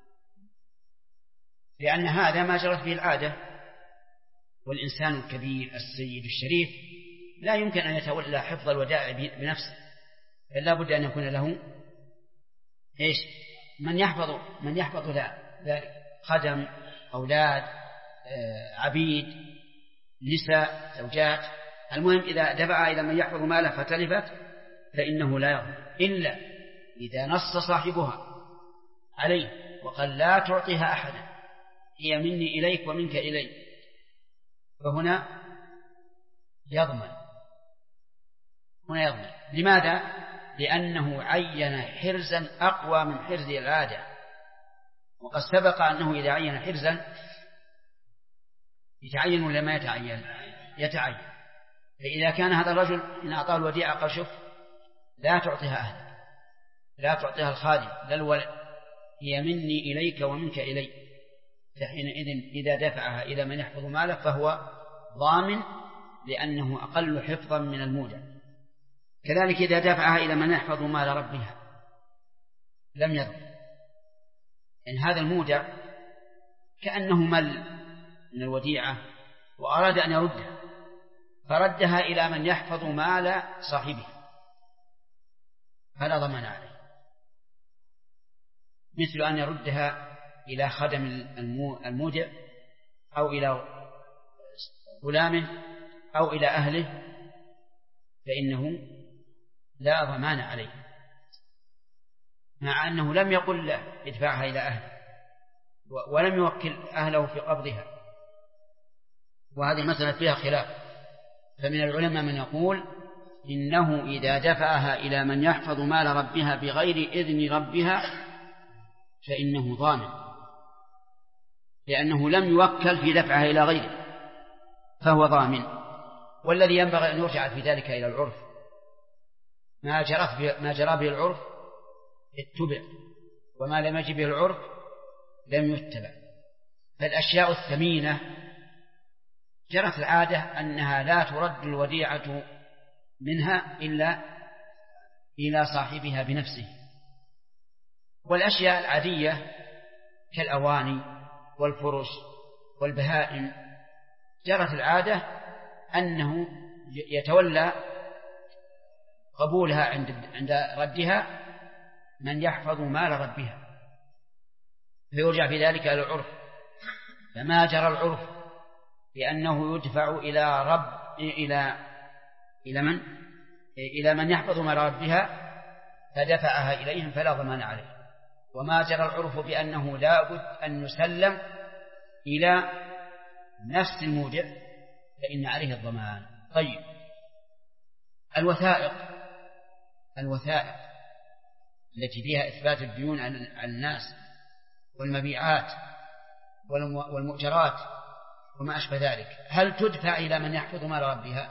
لأن هذا ما جرت به العادة. والإنسان الكبير السيد الشريف لا يمكن أن يتولى حفظ الودائع بنفسه، بل لا بد أن يكون له إيش؟ من يحفظ ذلك، خدم، أولاد، عبيد، نساء، زوجات. المهم إذا دفع إلى من يحفظ ماله فتلفت فإنه لا يضمن، إلا إذا نص صاحبها عليه وقال لا تعطيها أحدا، هي مني إليك ومنك إلي، فهنا يضمن. لماذا؟ لأنه عين حرزا أقوى من حرز العادة، وقد سبق أنه إذا عين حرزا يتعين ولا ما يتعين. فإذا كان هذا الرجل إن أعطاه الوديعة قال شوف لا تعطيها أهلك، لا تعطيها الخادم لا الولد، هي مني إليك ومنك إلي، فحينئذ إذا دفعها إلى من يحفظ ماله فهو ضامن، لأنه أقل حفظا من المودع. كذلك إذا دفعها إلى من يحفظ مال ربها لم يضمن، يعني هذا المودع كأنه مل من الوديعة وأراد أن يردها، فردها إلى من يحفظ مال صاحبه فلا ضمان عليه، مثل أن يردها إلى خدم المودع أو إلى غلامه أو إلى أهله، فإنه لا ضمان عليه، مع أنه لم يقل له ادفعها إلى أهله ولم يوكل أهله في قبضها. وهذه مسألة فيها خلاف، فمن العلماء من يقول إنه إذا دفعها إلى من يحفظ مال ربها بغير إذن ربها فإنه ضامن، لأنه لم يوكل في دفعها إلى غيره فهو ضامن. والذي ينبغي أن يرجع في ذلك إلى العرف، ما جرى به العرف اتبع، وما لم يجب به العرف لم يتبع. فالأشياء الثمينة جرت العادة أنها لا ترد الوديعة منها إلا إلى صاحبها بنفسه. والأشياء العادية كالأواني والفرش والبهائم جرت العادة أنه يتولى قبولها عند ردها من يحفظ مال ربها، فيرجع في ذلك إلى العرف. فما جرى العرف بأنه يدفع إلى من يحفظ مال ربها فدفعها إليهم فلا ضمان عليه، وما جرى العرف بأنه لا بد أن يسلم إلى نفس المودع فإن عليه الضمان. طيب، الوثائق التي فيها إثبات الديون عن الناس والمبيعات والمؤجرات وما أشبه ذلك، هل تدفع إلى من يحفظ مال ربها؟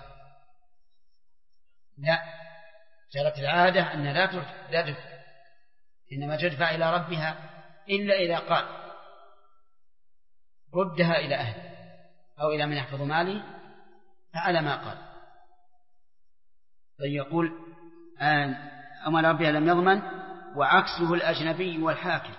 لا، جرت العادة أن لا تدفع، إنما تدفع إلى ربها إلا إذا قال ردها إلى أهل أو إلى من يحفظ مالي فعلى ما قال. فيقول أمال ربها لم يضمن. وعكسه الأجنبي والحاكم،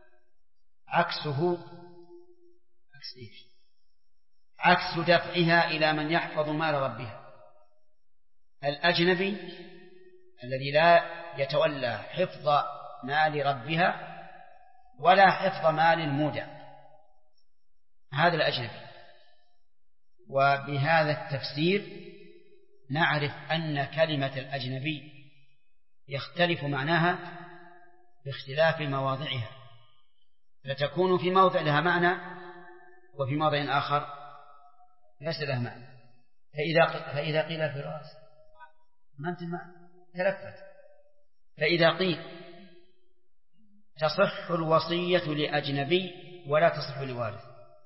عكس دفعها إلى من يحفظ مال ربها. الأجنبي الذي لا يتولى حفظ مال ربها ولا حفظ مال المودع، هذا الأجنبي. وبهذا التفسير نعرف أن كلمة الأجنبي يختلف معناها باختلاف مواضعها، فتكون في موضع لها معنى وفي موضع آخر ليس لها معنى. فإذا قيل فراس ما أنت المعنى تلفت. فإذا قيل تصح الوصية لأجنبي ولا تصح لوارث،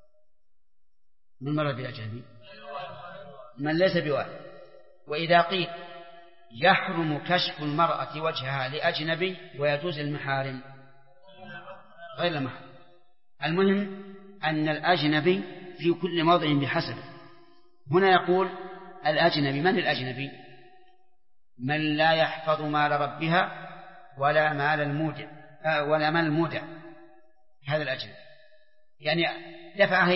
من مرض بالأجنبي من ليس بوارث. وإذا قيل يحرم كشف المرأة وجهها لأجنبي ويجوز المحارم غير المحرم. المهم أن الأجنبي في كل موضع بحسبه. هنا يقول الأجنبي، من الأجنبي؟ من لا يحفظ مال ربها ولا مال المودع، هذا الأجنبي. يعني دفعها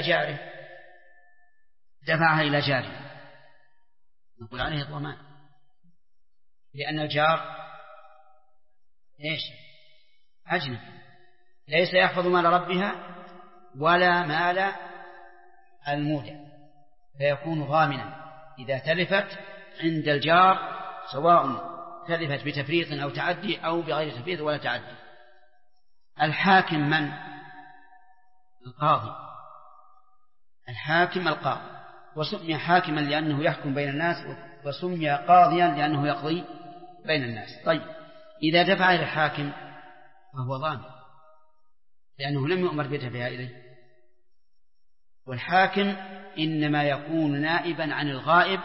إلى جاره نقول عليه الضمان، لأن الجار إيش؟ أجنبي، ليس يحفظ مال ربها ولا مال المودع، فيكون ضامنا إذا تلفت عند الجار، سواء تلفت بتفريط أو تعدي أو بغير تفريط ولا تعدي. الحاكم من؟ القاضي. الحاكم القاضي، وسمي حاكما لأنه يحكم بين الناس، وسمي قاضيا لأنه يقضي بين الناس. طيب، إذا دفع إلى الحاكم فهو ضامن لأنه لم يؤمر بدفعها إليه. والحاكم إنما يكون نائبا عن الغائب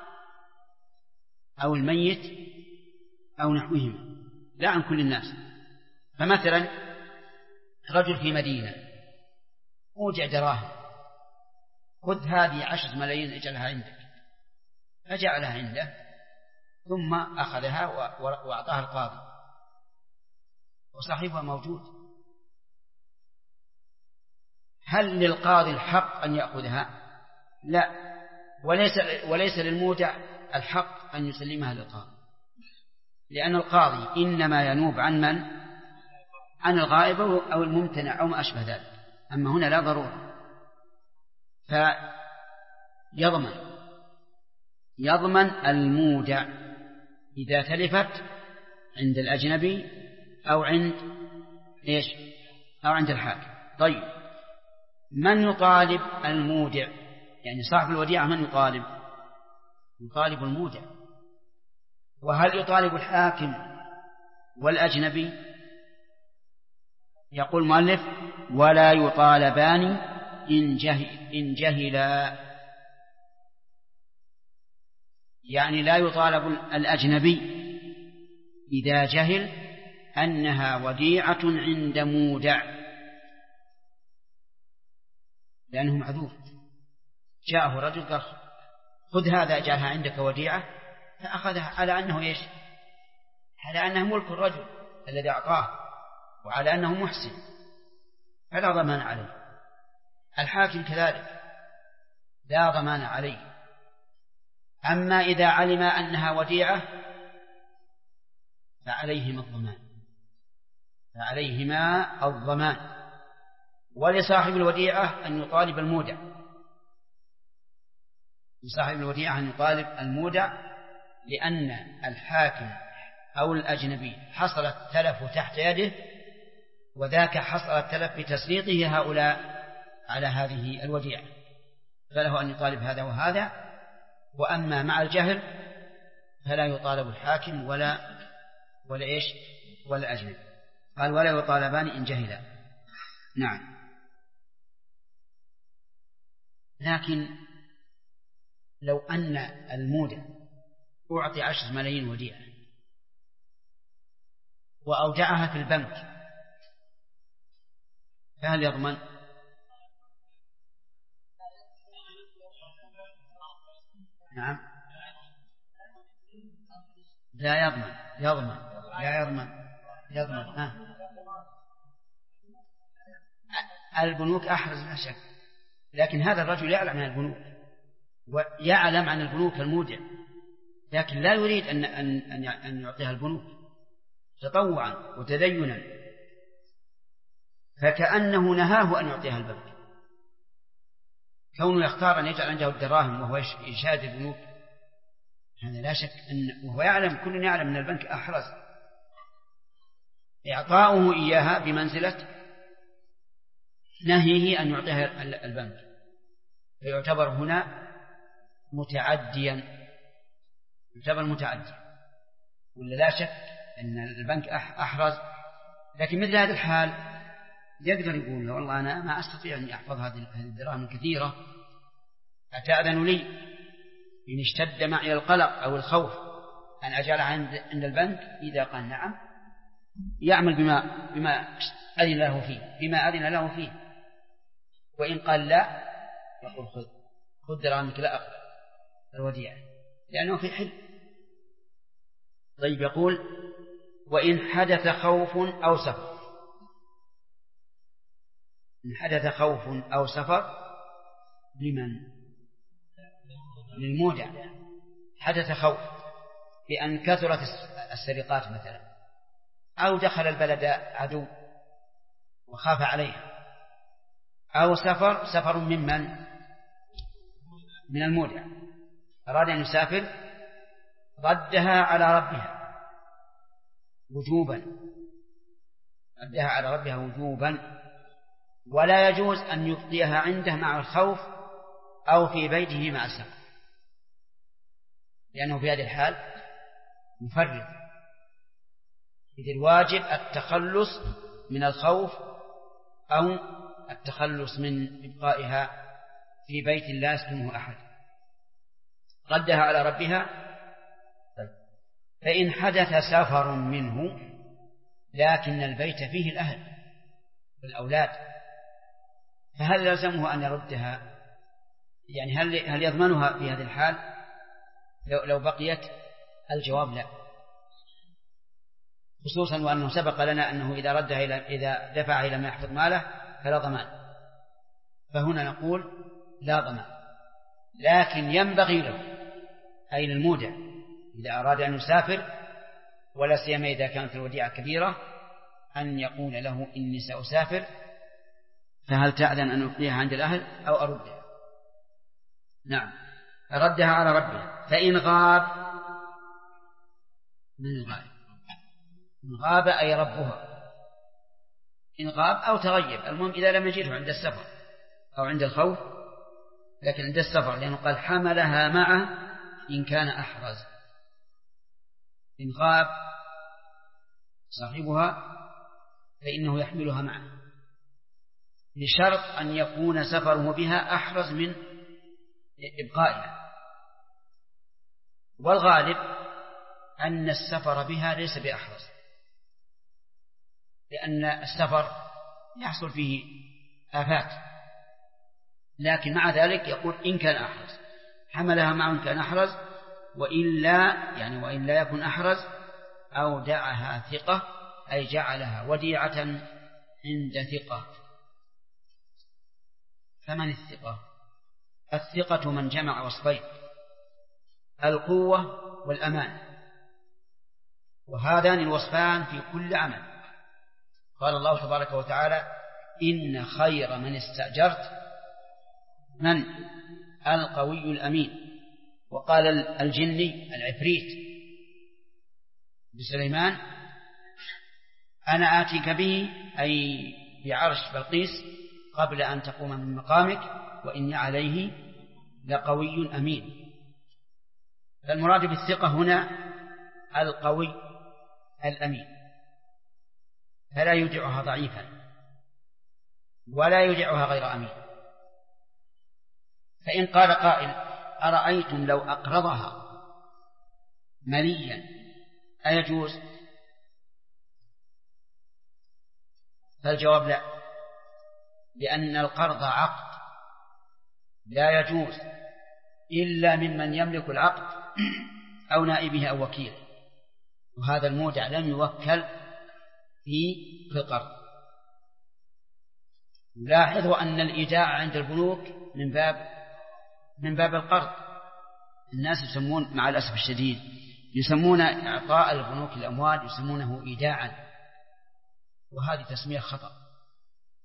أو الميت أو نحوهما، لا عن كل الناس. فمثلا رجل في مدينة أوجع دراهم، خذ هذه 10 ملايين اجعلها عندك، فجعلها عنده ثم أخذها وأعطاها القاضي وصاحبها موجود. هل للقاضي الحق أن يأخذها؟ لا، وليس للمودع الحق أن يسلمها للقاضي، لأن القاضي إنما ينوب عن من؟ عن الغائب أو الممتنع أو ما أشبه ذلك. أما هنا لا ضرورة، يضمن المودع إذا تلفت عند الأجنبي أو عند إيش؟ أو عند الحاكم. طيب، من يطالب المودع؟ يعني صاحب الوديعة من يطالب؟ يطالب المودع. وهل يطالب الحاكم والأجنبي؟ يقول المؤلف ولا يطالبان إن جهلا، يعني لا يطالب الأجنبي إذا جهل أنها وديعة عند مودع، لأنه معذور. جاءه رجل قال خذ هذا اجعلها عندك وديعة، فأخذها على أنه إيش؟ على أنه ملك الرجل الذي أعطاه، وعلى أنه محسن، فلا ضمان عليه. الحاكم كذلك لا ضمان عليه. أما إذا علم أنها وديعة فعليهما الضمان. ولصاحب الوديعة أن يطالب المودع، لأن الحاكم أو الأجنبي حصل التلف تحت يده، وذاك حصل التلف بتسليطه هؤلاء على هذه الوديعة، فله أن يطالب هذا وهذا. وأما مع الجهل فلا يطالب الحاكم ولا إيش ولا أجنبي. قال ولا يطالبان إن جهلا. نعم. لكن لو أن المودع أعطي 10 ملايين وديعة وأودعها في البنك، فهل يضمن؟ نعم، لا يضمن. البنوك أحرز لا شك، لكن هذا الرجل يعلم عن البنوك ويعلم عن البنوك المودع، لكن لا يريد أن يعطيها البنوك تطوعا وتدينا. فكأنه نهاه أن يعطيها البنك، كونه يختار أن يجعل عنده الدراهم وهو يشاهد البنوك، هذا لا شك أن وهو يعلم، كل يعلم أن البنك أحرز، إعطاؤه إياها بمنزلة نهيه أن يعطيها البنك، فيعتبر هنا متعديا، يعتبر متعديا، ولا لا شك أن البنك أحرز. لكن مثل هذا الحال يقدر يقول والله أنا ما أستطيع أن أحفظ هذه الدراهم الكثيرة، أتأذن لي إن اشتد معي القلق أو الخوف أن أجعلها عند البنك؟ إذا قال نعم يعمل بما أذن له فيه، بما أذن له فيه. وإن قال لا يقول خذ دراهمك لا أقبل الوديعة، لأنه في حل. طيب يقول وإن حدث خوف أو سفر، إن حدث خوف أو سفر لمن؟ للمودع. حدث خوف بأن كثرت السرقات مثلا، أو دخل البلد عدو وخاف عليها، أو سفر ممن؟ من المودع، أراد أن يسافر ردها على ربها وجوبا، ردها على ربها وجوبا، ولا يجوز أن يبقيها عنده مع الخوف أو في بيته مع السفر، لأنه في هذه الحال مفرط. إذ الواجب التخلص من الخوف أو التخلص من إبقائها في بيت لا يسكنه أحد، ردها على ربها. فإن حدث سفر منه لكن البيت فيه الأهل والأولاد، فهل لزمه أن يردها؟ يعني هل يضمنها في هذه الحال لو بقيت؟ الجواب لا، خصوصا وأنه سبق لنا أنه إذا دفع إلى ما يحفظ ماله فلا ضمان، فهنا نقول لا ضمان. لكن ينبغي له أي للمودع إذا أراد أن يسافر، ولا سيما إذا كانت الوديعة كبيرة، أن يقول له إني سأسافر، فهل تأذن أن أبقيها عند الأهل أو أردها؟ نعم، أردها على ربها. فإن غاب، من الغائب؟ إن غاب أي ربها، إن غاب أو تغيب، المهم إذا لم يجده عند السفر أو عند الخوف، لكن عند السفر لأنه قال حملها معه إن كان أحرز. إن غاب صاحبها فإنه يحملها معه، بشرط أن يكون سفره بها أحرز من إبقائها. والغالب أن السفر بها ليس بأحرز، لأن السفر يحصل فيه آفات، لكن مع ذلك يقول إن كان أحرز، حملها معه إن كان أحرز، وإن لا يكن أحرز أودعها ثقة، أي جعلها وديعة عند ثقة. فمن الثقة؟ الثقة من جمع وصفين: القوة والأمان، وهذان الوصفان في كل عمل. قال الله تبارك وتعالى: إن خير من استأجرت من؟ القوي الأمين. وقال الجني العفريت لسليمان: أنا آتيك به، أي بعرش بلقيس، قبل أن تقوم من مقامك، وإني عليه لقوي أمين. فالمراد بالثقة هنا القوي الأمين، فلا يودعها ضعيفا ولا يودعها غير أمين. فإن قال قائل: أرأيتم لو أقرضها مليا أيجوز؟ فالجواب لا، لأن القرض عقد لا يجوز إلا ممن يملك العقد أو نائبه أو وكيله، وهذا المودع لم يوكل في القرض. لاحظوا أن الإيداع عند البنوك من باب القرض. الناس يسمون مع الأسف الشديد يسمون إعطاء البنوك الأموال يسمونه إيداعا، وهذه تسمية خطأ.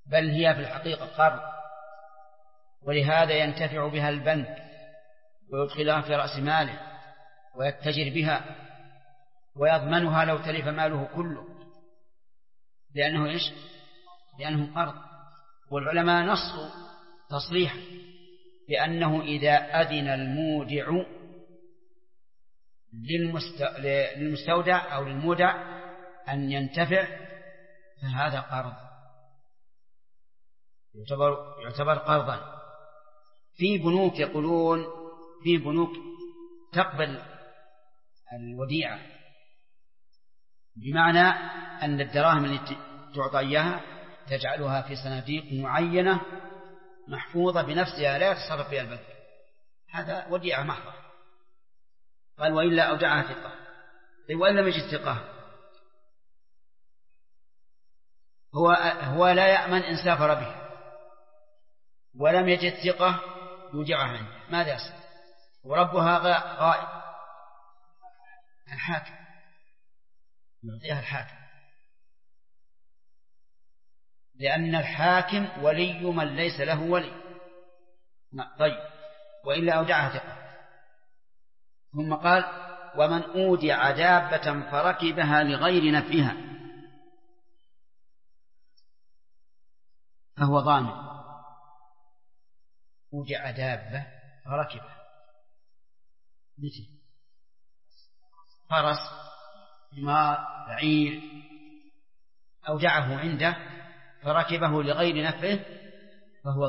بل هي في الحقيقة قرض، ولهذا ينتفع بها البنك ويدخلها في رأس ماله ويتجر بها ويضمنها لو تلف ماله كله، لأنه إيش؟ لأنه قرض. والعلماء نصوا تصريحا بأنه إذا أذن المودع للمستودع أو للمودع أن ينتفع فهذا قرض، يعتبر قرضا. في بنوك يقولون في بنوك تقبل الوديعة، بمعنى أن الدراهم التي تعطى إياها تجعلها في صناديق معينة محفوظة بنفسها لا يتصرف فيها البنك، هذا وديعة محضة. قال وإلا أودعها ثقة. وإن لم يجد ثقة هو لا يأمن إن سافر به ولم يجد ثقة يودعها عنه، ماذا يصنع؟ وربها غائب، الحاكم يعطيها الحاكم، لأن الحاكم ولي من ليس له ولي. طيب وإلا أودعها ثقة. ثم قال ومن أودع دابة فركبها لغير نفعها فهو ضامن. أودع دابة فركبها مثل فرس، حمار، بعير، أودعه عنده فركبه لغير نفعه فهو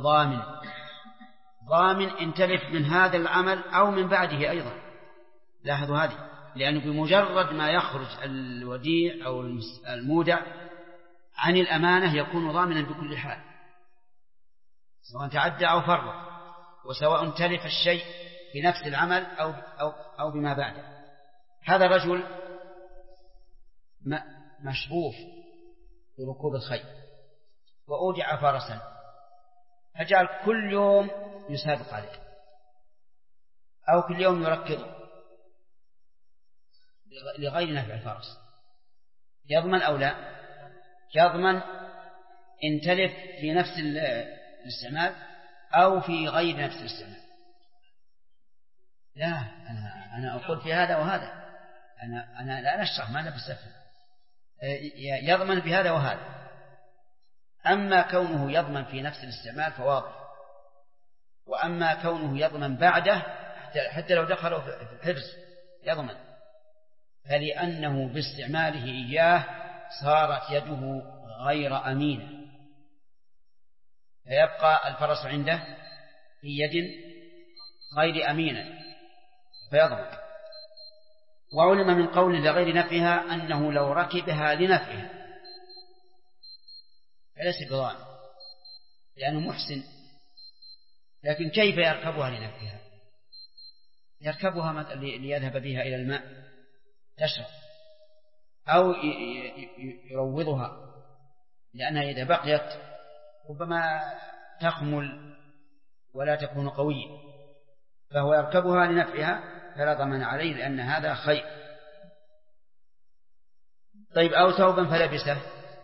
ضامن إن تلف من هذا العمل أو من بعده أيضا. لاحظوا هذه، لأنه بمجرد ما يخرج الوديع أو المودع عن الأمانة يكون ضامنا بكل حال، سواء تعدى أو فرط، وسواء تلف الشيء في نفس العمل أو بما بعده. هذا الرجل مشغوف بركوب الخيل وأودع فرسا، فجعل كل يوم يسابق عليه أو كل يوم يركضه لغير نفع الفرس، يضمن أو لا؟ يضمن إن تلف في نفس الاستعمال أو في غير نفس الاستعمال. لا، أنا أقول في هذا وهذا، أنا لا نشرح ما نفسه، يضمن في هذا وهذا. أما كونه يضمن في نفس الاستعمال فواضح، وأما كونه يضمن بعده حتى لو دخلوا في الحبس يضمن، فلأنه باستعماله إياه صارت يده غير أمينة، فيبقى الفرس عنده في يد غير أمينة فيضمن. وعلم من قول لغير نفعها أنه لو ركبها لنفعها فليس بضامن لأنه محسن، لكن كيف يركبها لنفعها؟ يركبها ليذهب بها إلى الماء تشرب، أو يروضها لأنها إذا بقيت ربما تخمل ولا تكون قوية، فهو يركبها لنفعها فلا ضمان عليه لأن هذا خير. طيب أو ثوبا فلبسه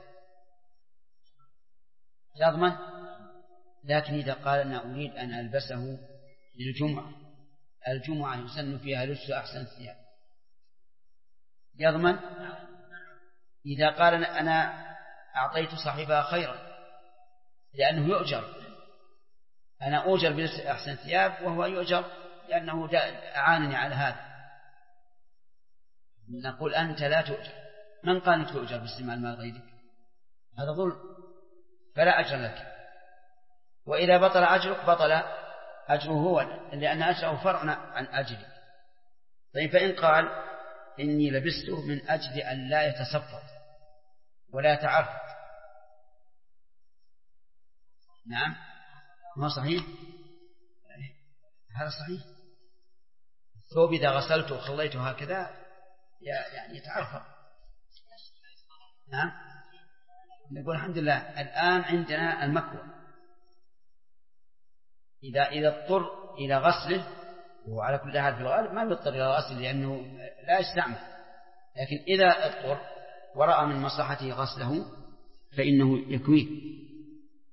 يضمن، لكن إذا قال أنا أريد أن ألبسه للجمعة، الجمعة يسن فيها لبس أحسن الثياب، يضمن. إذا قال أنا أعطيت صاحبها خيرا لأنه يؤجر، أنا أؤجر بلبس أحسن الثياب وهو يؤجر لأنه أعانني على هذا، نقول أنت لا تؤجر. من قال أنك تؤجر باستعمال مال غيرك؟ هذا ظلم فلا أجر لك، وإذا بطل أجرك بطل أجره هو، لأن أجره فرع عن أجري. طيب فإن قال إني لبسته من أجل أن لا يتصفط ولا يتعرف، نعم ما صحيح؟ هذا صحيح. الثوب إذا غسلته وخليته هكذا يعني يتعرف. نعم نقول الحمد لله الآن عندنا المكوى، إذا اضطر إلى غسله، وعلى كل حال في الغالب ما يضطر إلى غسله لأنه لا يستعمل، لكن إذا اضطر ورأى من مصلحته غسله فإنه يكويه.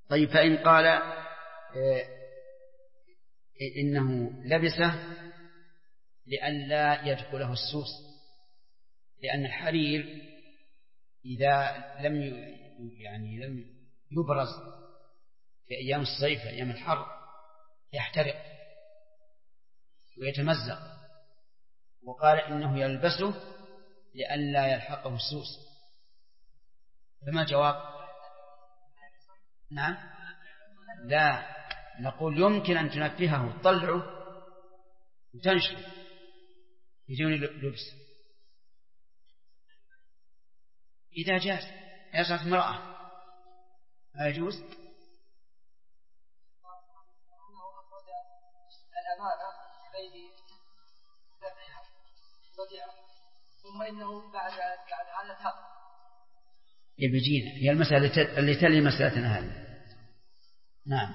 طيب فإن قال إنه لبسه لئلا يدخله السوس، لأن الحرير إذا لم يبرز في أيام الصيف أيام الحر يحترق ويتمزق، وقال إنه يلبسه لئلا يلحقه السوس. فما جواب؟ نعم، لا، نقول يمكن أن تنبهه تطلعه وتنشره بدون لبس إذا جاز. يصعد امرأة ما يجوز؟ ثم إنه بعد هذا الحق يبجينا هي المسألة اللي تلي مسألتنا هذه. نعم.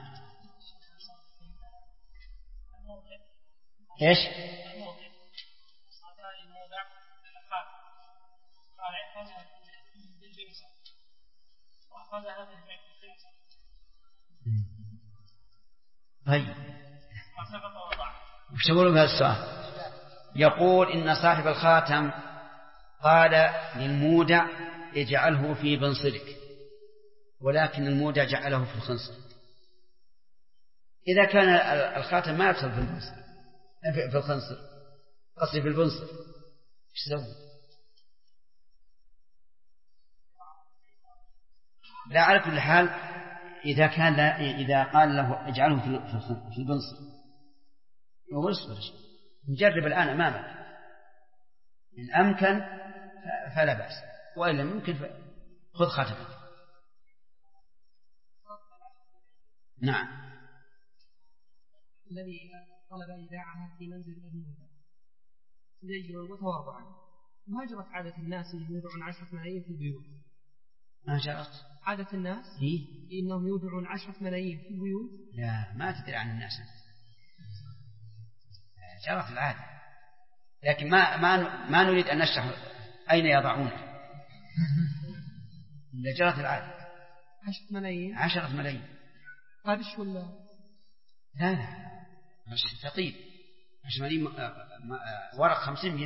إيش؟ طيب وش تقولون بهذا السؤال؟ يقول إن صاحب الخاتم قال للمودع اجعله في بنصرك، ولكن المودع جعله في الخنصر. إذا كان الخاتم ما يدخل في البنصر في الخنصر، قصدي في البنصر، ايش سوي؟ لا، على كل حال إذا قال له اجعله في البنصر يقول اصبر نجرب الآن أمامك، إن أمكن فلا بأس، وإن لم يمكن خذ خاتمك. نعم. الذي طلب إيداعها في منزل أبيه زيجا وتواضعا، ما جرت عادة الناس يودعون 10 ملايين في البيوت؟ ما جرت عادة الناس إنهم يودعون 10 ملايين في البيوت؟ لا، ما تدري عن الناس، جرت العادة، لكن ما نريد أن نشرح أين يضعونه. جرت العادة 10 ملايين. 10 ملايين قادش ولا؟ لا مش ثقيل، 10 ملايين ورق 500.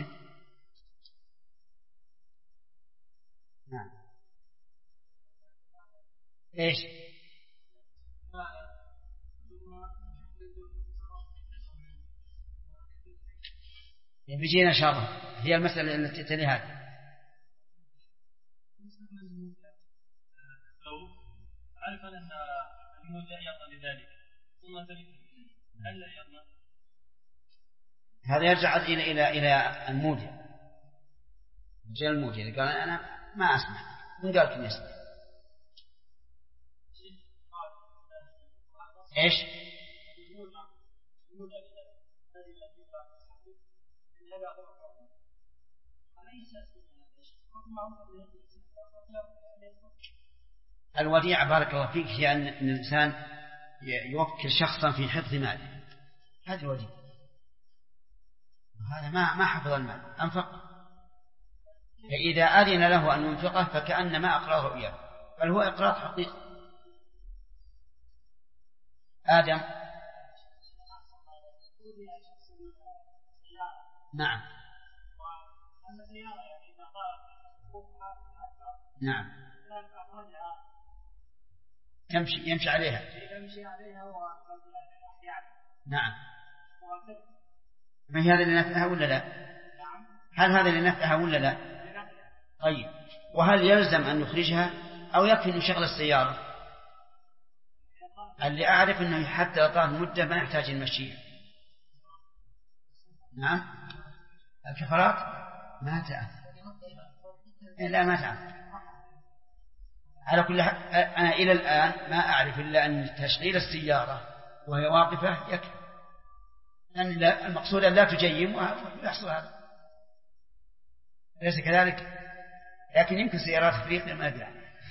نعم. إيش؟ بيجينا إن شاء الله، هي المسألة التي تلي هذه. لو عرف أن المودع يرضى بذلك ثم تريد هل لا يرضى؟ هذا يرجع إلى المودع. جاء المودع قال أنا ما أسمح، من قال كم يسمح؟ إيش؟ الوديعة بارك الله فيك هي أن الإنسان يوكل شخصا في حفظ ماله، هذه الوديعة. هذا ما حفظ المال، أنفق، فإذا أذن له أن ينفقه فكأنما أقرضه إياه، بل هو إقراض حقيقي. آدم. نعم. نعم. يمشي عليها. نعم. ما هي هذا لنفعها ولا لا؟ هل هذا لنفعها ولا لا؟ طيب، وهل يلزم أن نخرجها أو يكفي نشغل السيارة؟ اللي أعرف أنه حتى لو طال مدة ما يحتاج المشي. نعم. الكفارات ما تأثر، لا ما تأثر. على كل حال أنا إلى الآن ما أعرف إلا أن تشغيل السيارة وهي واقفة يكفي، لأن المقصود أن لا تجيم ويحصل هذا، ليس كذلك؟ لكن يمكن سيارات أفريقيا ما أدري.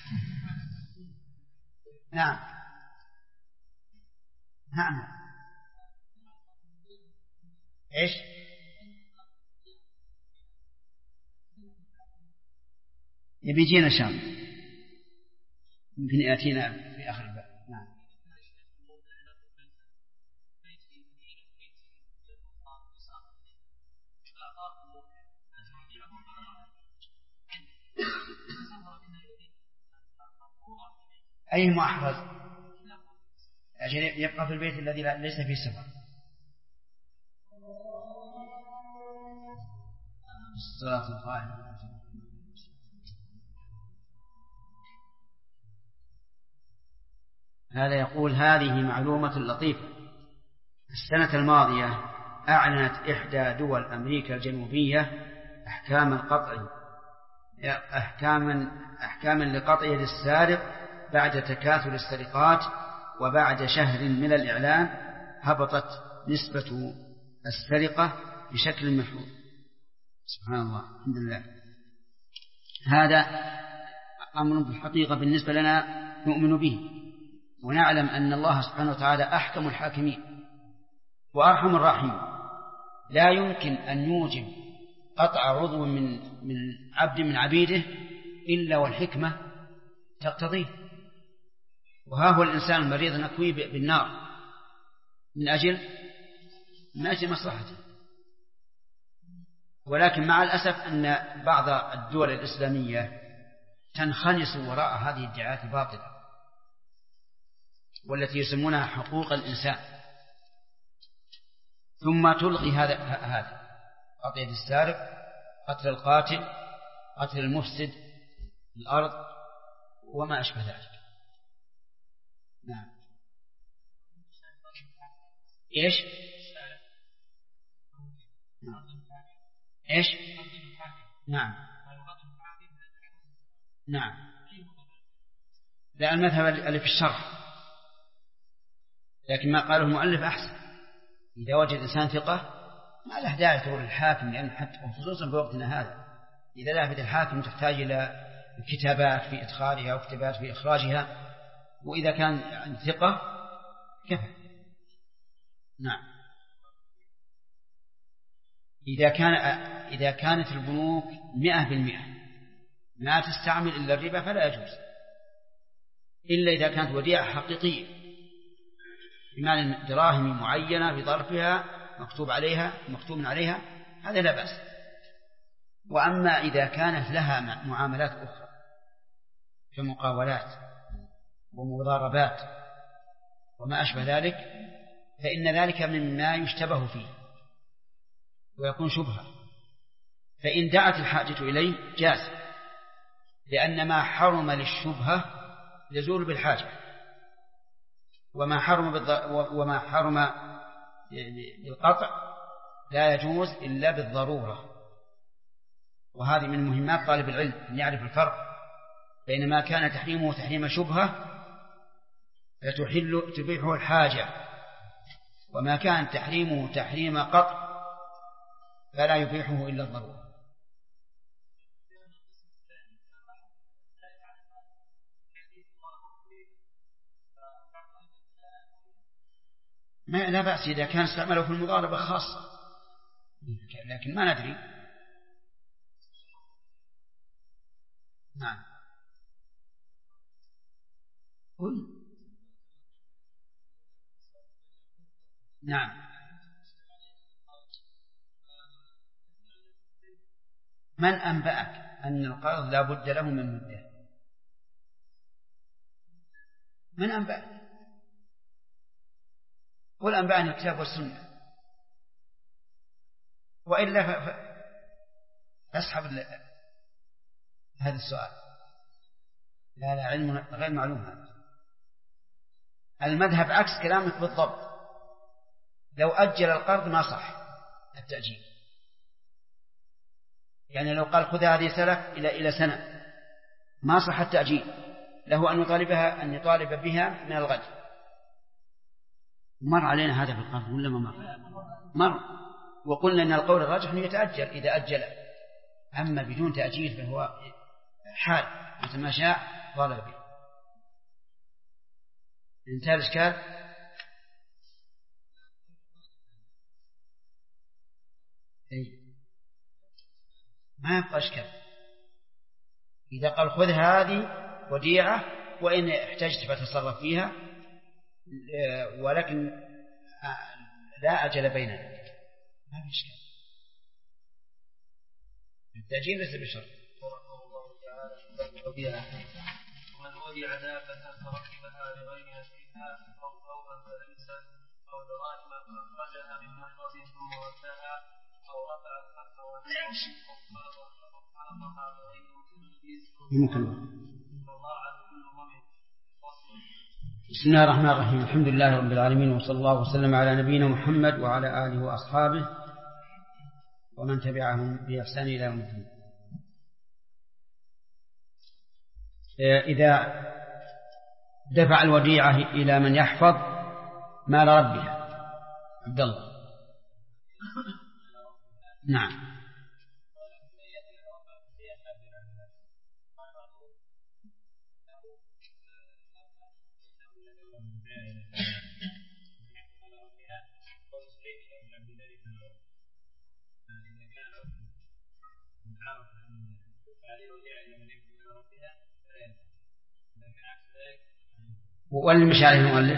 نعم. نعم. إيش؟ يبي يجينا شام، يمكن يأتينا في آخر الباب. نعم. أيهما أحرز؟ أجل يبقى في البيت الذي ليس فيه سفر. الصلاة القائمة. هذا يقول: هذه معلومة لطيفة. السنة الماضية أعلنت إحدى دول أمريكا الجنوبية أحكاما لقطع يد السارق بعد تكاثر السرقات، وبعد شهر من الإعلان هبطت نسبة السرقة بشكل ملحوظ. سبحان الله، الحمد لله. هذا أمر بالحقيقة بالنسبة لنا نؤمن به، ونعلم أن الله سبحانه وتعالى أحكم الحاكمين وأرحم الراحمين. لا يمكن أن يوجب قطع عضو من عبد من عبيده إلا والحكمة تقتضيه. وها هو الإنسان المريض نكويه بالنار من أجل مصلحته. ولكن مع الأسف أن بعض الدول الإسلامية تنخنس وراء هذه الادعاءات الباطلة والتي يسمونها حقوق الإنسان، ثم تلغي هذا قطع يد السارق، قتل القاتل، قتل المفسد الأرض، وما أشبه ذلك. نعم. إيش؟ إيش؟ نعم. لا، المذهب اللي في الشرح، لكن ما قاله المؤلف أحسن. إذا وجد إنسان ثقة ما له داعي تقول الحاكم، لأن حتى خصوصا في وقتنا هذا إذا ذهبت الحاكم تحتاج إلى كتابات في إدخالها وكتابات في إخراجها، وإذا كان ثقة كفى. نعم. إذا كانت البنوك 100% ما تستعمل إلا الربا فلا يجوز، إلا إذا كانت وديعة حقيقية بمعنى دراهم معينة بظرفها مكتوب عليها، هذا لا بأس. وأما إذا كانت لها معاملات أخرى كمقاولات ومضاربات وما أشبه ذلك، فإن ذلك مما يشتبه فيه ويكون شبهة، فإن دعت الحاجة إليه جاز، لأن ما حرم للشبهة يزول بالحاجة، وما حرم بالقطع لا يجوز إلا بالضرورة. وهذه من مهمات طالب العلم أن يعرف الفرق بين ما كان تحريمه تحريم شبهة تبيحه الحاجة، وما كان تحريمه تحريم قطع فلا يبيحه إلا الضرورة. لا بأس إذا كان استعمله في المضاربة خاصة، لكن ما ندري. نعم. قل. نعم. من أنبأك أن القرض لا بد له من مدة؟ من أنبأك؟ قل أنبأني الكتاب والسنة، وإلا فاسحب هذا السؤال. لا علم غير معلوم. هذا المذهب عكس كلامك بالضبط. لو أجل القرض ما صح التأجيل، يعني لو قال خذ هذه سلف إلى سنة ما صح التأجيل، له أن يطالب بها من الغد. مر علينا هذا في القرض ولا ما مر؟ وقلنا أن القول الراجح أنه يتأجل إذا أجل، أما بدون تأجيل فهو حال مثل ما شاء طالب به. انتهى الإشكال. ما يبقى إشكال. إذا قال خذ هذه وديعة وإن احتجت فتصرف فيها، ولكن لا أجل بيننا، ما في إشكال. التأجيل ليس بشرط. رحمه الله تعالى ومن ودع دابة فركبها لغير نفسها أو ثوبا فلبسه أو دراهم فأخرجها من محرز ثم ردها أو رفع الخف ونحوه أو فرقها بغير يمكن. فضاعت كل ضمن. بسم الله الرحمن الرحيم. الحمد لله رب العالمين، وصلى الله وسلم على نبينا محمد وعلى آله وأصحابه ومن تبعهم بإحسان إلى يوم الدين. إذا دفع الوديعة إلى من يحفظ مال ربها. عبد الله. نعم. واللي مش عليه المؤلف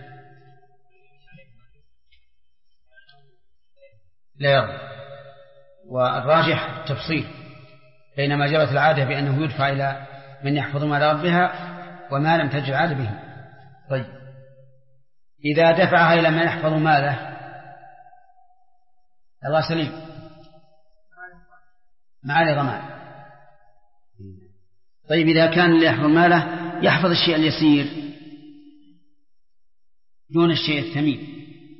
لا يرضى، والراجح التفصيل بينما جرت العادة بأنه يدفع إلى من يحفظ مال ربها وما لم تجر العادة به. طيب، إذا دفعها إلى من يحفظ ماله الله سليم مع ضمان. طيب، إذا كان اللي يحفظ ماله يحفظ الشيء اليسير دون الشيء الثمين،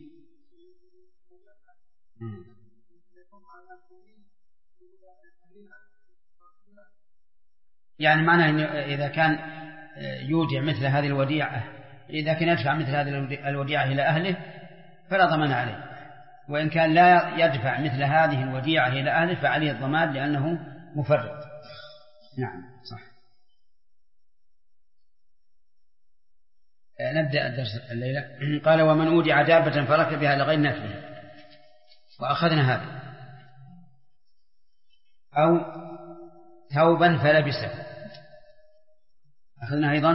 يعني معناه إن إذا كان يودع مثل هذه الوديعة، إذا كان يدفع مثل هذه الوديعة إلى أهله فلا ضمان عليه، وإن كان لا يدفع مثل هذه الوديعة إلى أهله فعليه الضمان لأنه مفرط. نعم صح. نبدأ الدرس الليلة. قال: ومن أودع دابة فركبها لغير نفله، وأخذنا هذا، أو ثوبا فلبسه، أخذنا أيضا.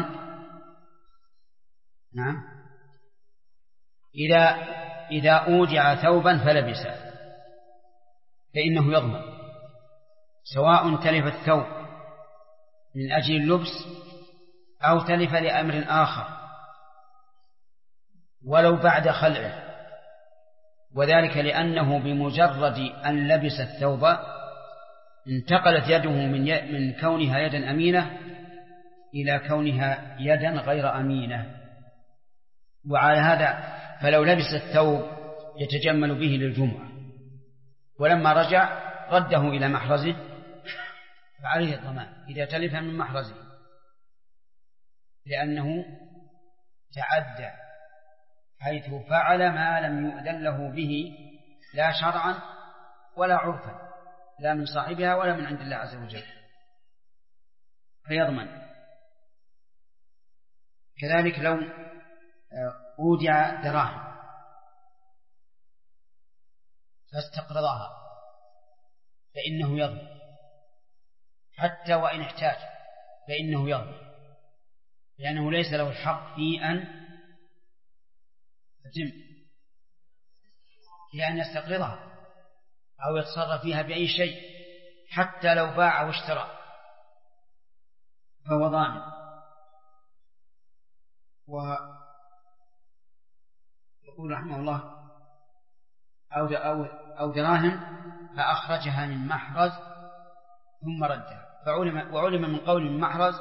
نعم. إذا أودع ثوبا فلبسه فإنه يضمن، سواء تلف الثوب من أجل اللبس أو تلف لأمر آخر ولو بعد خلعه، وذلك لأنه بمجرد أن لبس الثوب انتقلت يده من كونها يدا أمينة إلى كونها يدا غير أمينة. وعلى هذا فلو لبس الثوب يتجمل به للجمعة ولما رجع رده إلى محرزه فعليه الضمان إذا تلف من محرزه، لأنه تعدى حيث فعل ما لم يؤذن له به لا شرعا ولا عرفا، لا من صاحبها ولا من عند الله عز وجل، فيضمن. كذلك لو أودع دراهم فاستقرضها فإنه يضمن، حتى وإن احتاج فإنه يضمن، لأنه ليس له الحق في أن يستقرضها أو يتصرف فيها بأي شيء، حتى لو باع واشترى فهو ضامن. ويقول رحمه الله: أو دراهم فأخرجها من محرز ثم ردها. وعلم من قول من محرز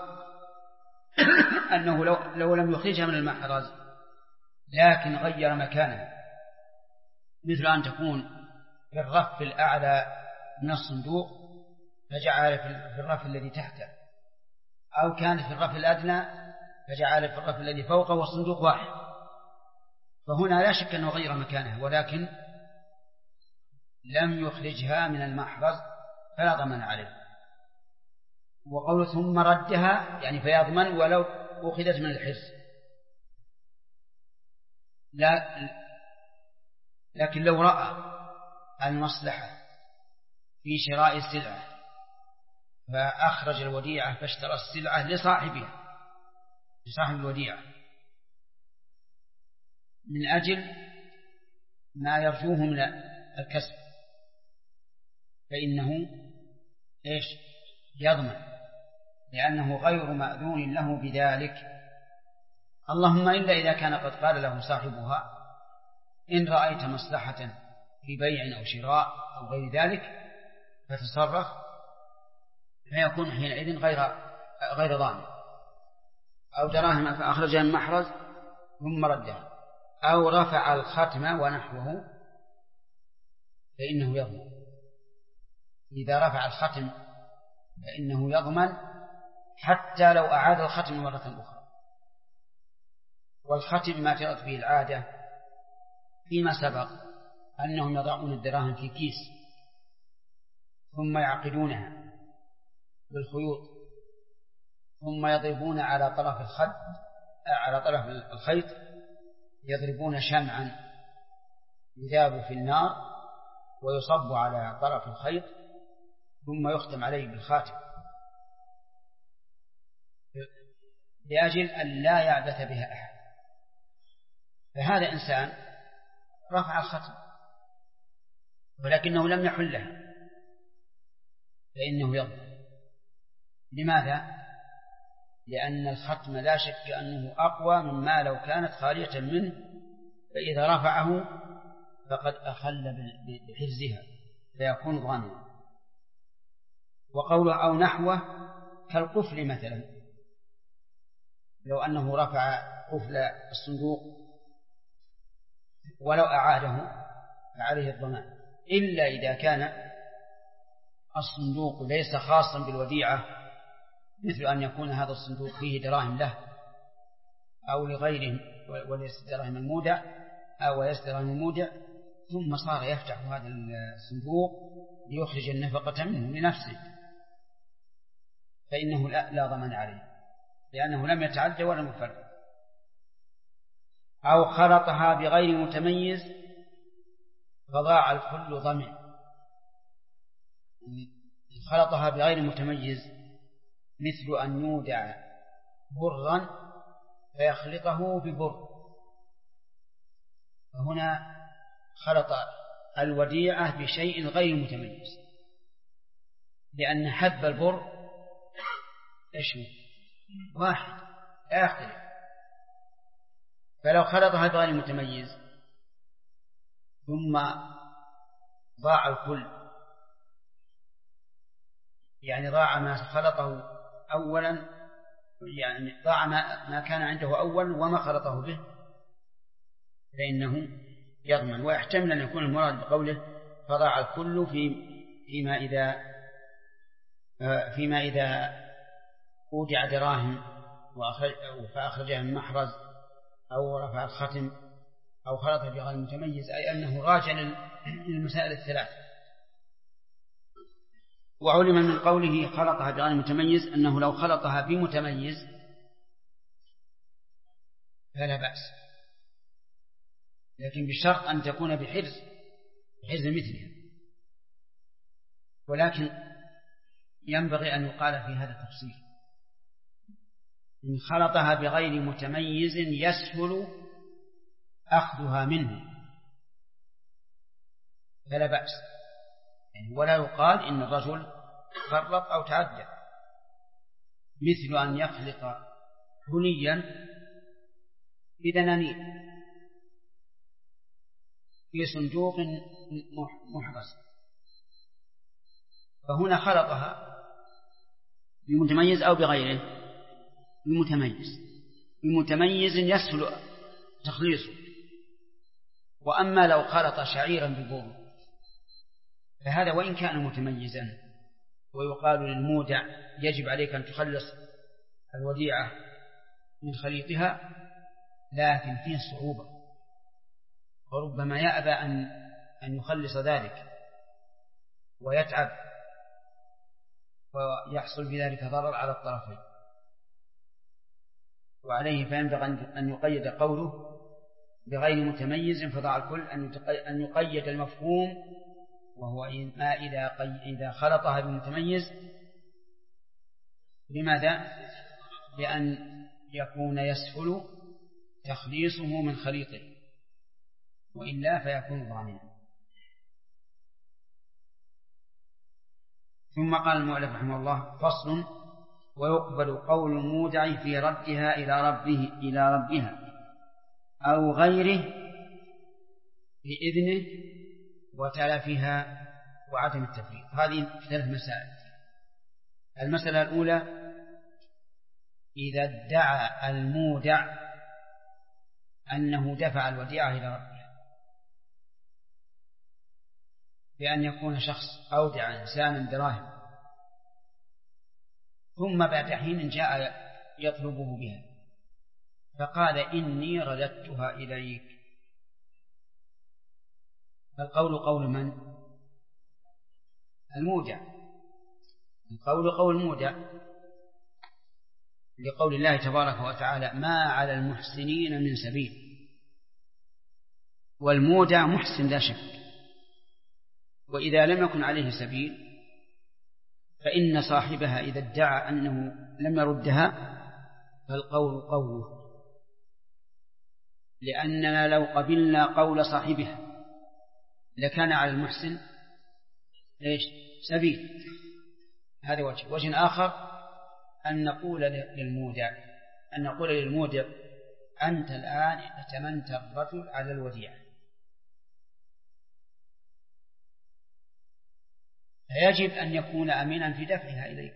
أنه لو لم يخرجها من المحرز لكن غير مكانها، مثل أن تكون في الرف الأعلى من الصندوق فجعل في الرف الذي تحته، أو كانت في الرف الأدنى فجعل في الرف الذي فوقه والصندوق واحد، فهنا لا شك أنه غير مكانها، ولكن لم يخرجها من المحرز فلا ضمان عليه. وقوله ثم ردها يعني فيضمن ولو أخذت من الحرز. لكن لو رأى المصلحة في شراء السلعة فأخرج الوديعة فاشترى السلعة لصاحبها، لصاحب الوديعة، من أجل ما يرجوه من الكسب، فإنه يضمن، لأنه غير مأذون له بذلك، اللهم إلا إذا كان قد قال له صاحبها إن رأيت مصلحة في بيع أو شراء أو غير ذلك فتصرف، فيكون حينئذ غير ضامن، أو دراهم فأخرجها من محرز ثم ردها، أو رفع الختم ونحوه فإنه يضمن. إذا رفع الختم فإنه يضمن حتى لو أعاد الختم مرة أخرى. والختم ما جرت به العادة فيما سبق أنهم يضعون الدراهم في كيس ثم يعقدونها بالخيوط ثم يضربون على طرف الخيط يضربون شمعا يذاب في النار ويصب على طرف الخيط ثم يختم عليه بالخاتم لأجل أن لا يعبث بها أحد. فهذا إنسان رفع الختم ولكنه لم يحلها فإنه يضمن. لماذا؟ لأن الختم لا شك أنه أقوى مما لو كانت خالية منه، فإذا رفعه فقد أخل بحفظها فيكون ضامنا. وقوله أو نحوه كالقفل مثلا، لو أنه رفع قفل الصندوق ولو أعاده فعليه الضمان، إلا إذا كان الصندوق ليس خاصا بالوديعة، مثل أن يكون هذا الصندوق فيه دراهم له أو لغيره وليس دراهم المودع أو ليس دراهم المودع، ثم صار يفتح هذا الصندوق ليخرج النفقة منه لنفسه، فإنه لا ضمان عليه لأنه لم يتعدى ولم يفرق. أو خلطها بغير متميز فضاع الكل ضمن. خلطها بغير متميز مثل أن يودع برا فيخلطه ببر، فهنا خلط الوديعة بشيء غير متميز، لأن حب البر واحد لا يختلف. فلو خلطها بغير متميز ثم ضاع الكل، يعني ضاع ما خلطه أولا، يعني ضاع ما كان عنده أول وما خلطه به، فإنه يضمن. ويحتمل أن يكون المراد بقوله فضاع الكل فيما إذا أودع دراهم فأخرجها من محرز أو رفع الختم أو خلط بغير متميز، أي أنه راجع للمسائل الثلاث. وعلم من قوله خلطها بغير متميز أنه لو خلطها بمتميز فلا بأس، لكن بشرط أن تكون بحرز مثلها. ولكن ينبغي أن يقال في هذا التفصيل إن خلطها بغير متميز يسهل أخذها منه فلا بأس، يعني ولا يقال إن الرجل فرط أو تعدى، مثل أن يخلط هنيا بدنانير في صندوق محرز، فهنا خلطها بمتميز أو بغيره، بمتميز يسهل تخليصه. وأما لو خلط شعيرا ببر فهذا وإن كان متميزا ويقال للمودع يجب عليك أن تخلص الوديعة من خليطها، لكن فيه صعوبة وربما يأبى أن يخلص ذلك ويتعب ويحصل بذلك ضرر على الطرفين. وعليه فينبغي أن يقيد قوله بغير متميز فضاع الكل، أن يقيد المفهوم، وهو ما إذا خلطها بمتميز. لماذا؟ لأن يكون يسهل تخليصه من خليطه، وإلا فيكون ضامنا. ثم قال المؤلف رحمه الله: فصل: ويقبل قول المودع في ردها إلى ربها أو غيره بإذنه وتلفها وعدم التفريط. هذه 3 مسائل. المسألة الأولى: إذا ادعى المودع أنه دفع الوديعة إلى ربها بأن يكون شخص أودع إنسانا دراهم ثم بعد حين جاء يطلبه بها فقال إني رددتها إليك، فالقول قول من؟ المودع. القول قول المودع لقول الله تبارك وتعالى: ما على المحسنين من سبيل. والمودع محسن لا شك، وإذا لم يكن عليه سبيل فإن صاحبها إذا ادعى أنه لم يردها فالقول قوله، لأننا لو قبلنا قول صاحبها لكان على المحسن سبيل. هذا وجه آخر أن نقول للمودع أنت الآن ائتمنت الرجل على الوديعة، فيجب أن يكون أمينا في دفعها إليك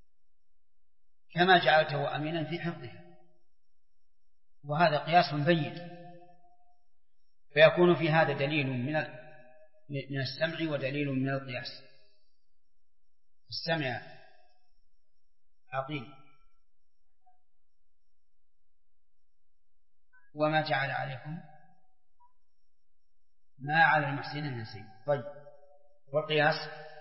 كما جعلته أمينا في حفظها، وهذا قياس بين، فيكون في هذا دليل من السمع ودليل من القياس. السمع عقيل: وما جعل عليكم ما على المحسنين من سبيل. طيب، والقياس: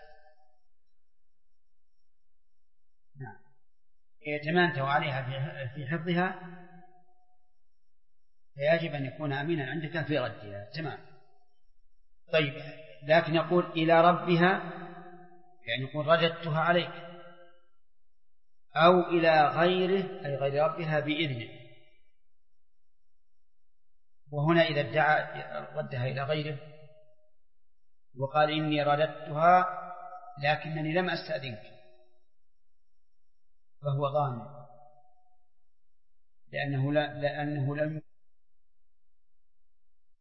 نعم، ائتمنته عليها في حفظها فيجب أن يكون أمينا عندك في ردها. تمام. طيب، لكن يقول إلى ربها، يعني يقول رددتها عليك، أو إلى غيره أي غير ربها بإذنه. وهنا إذا ادعى ردها إلى غيره وقال إني رددتها لكنني لم أستأذنك فهو ظالم، لأنه لم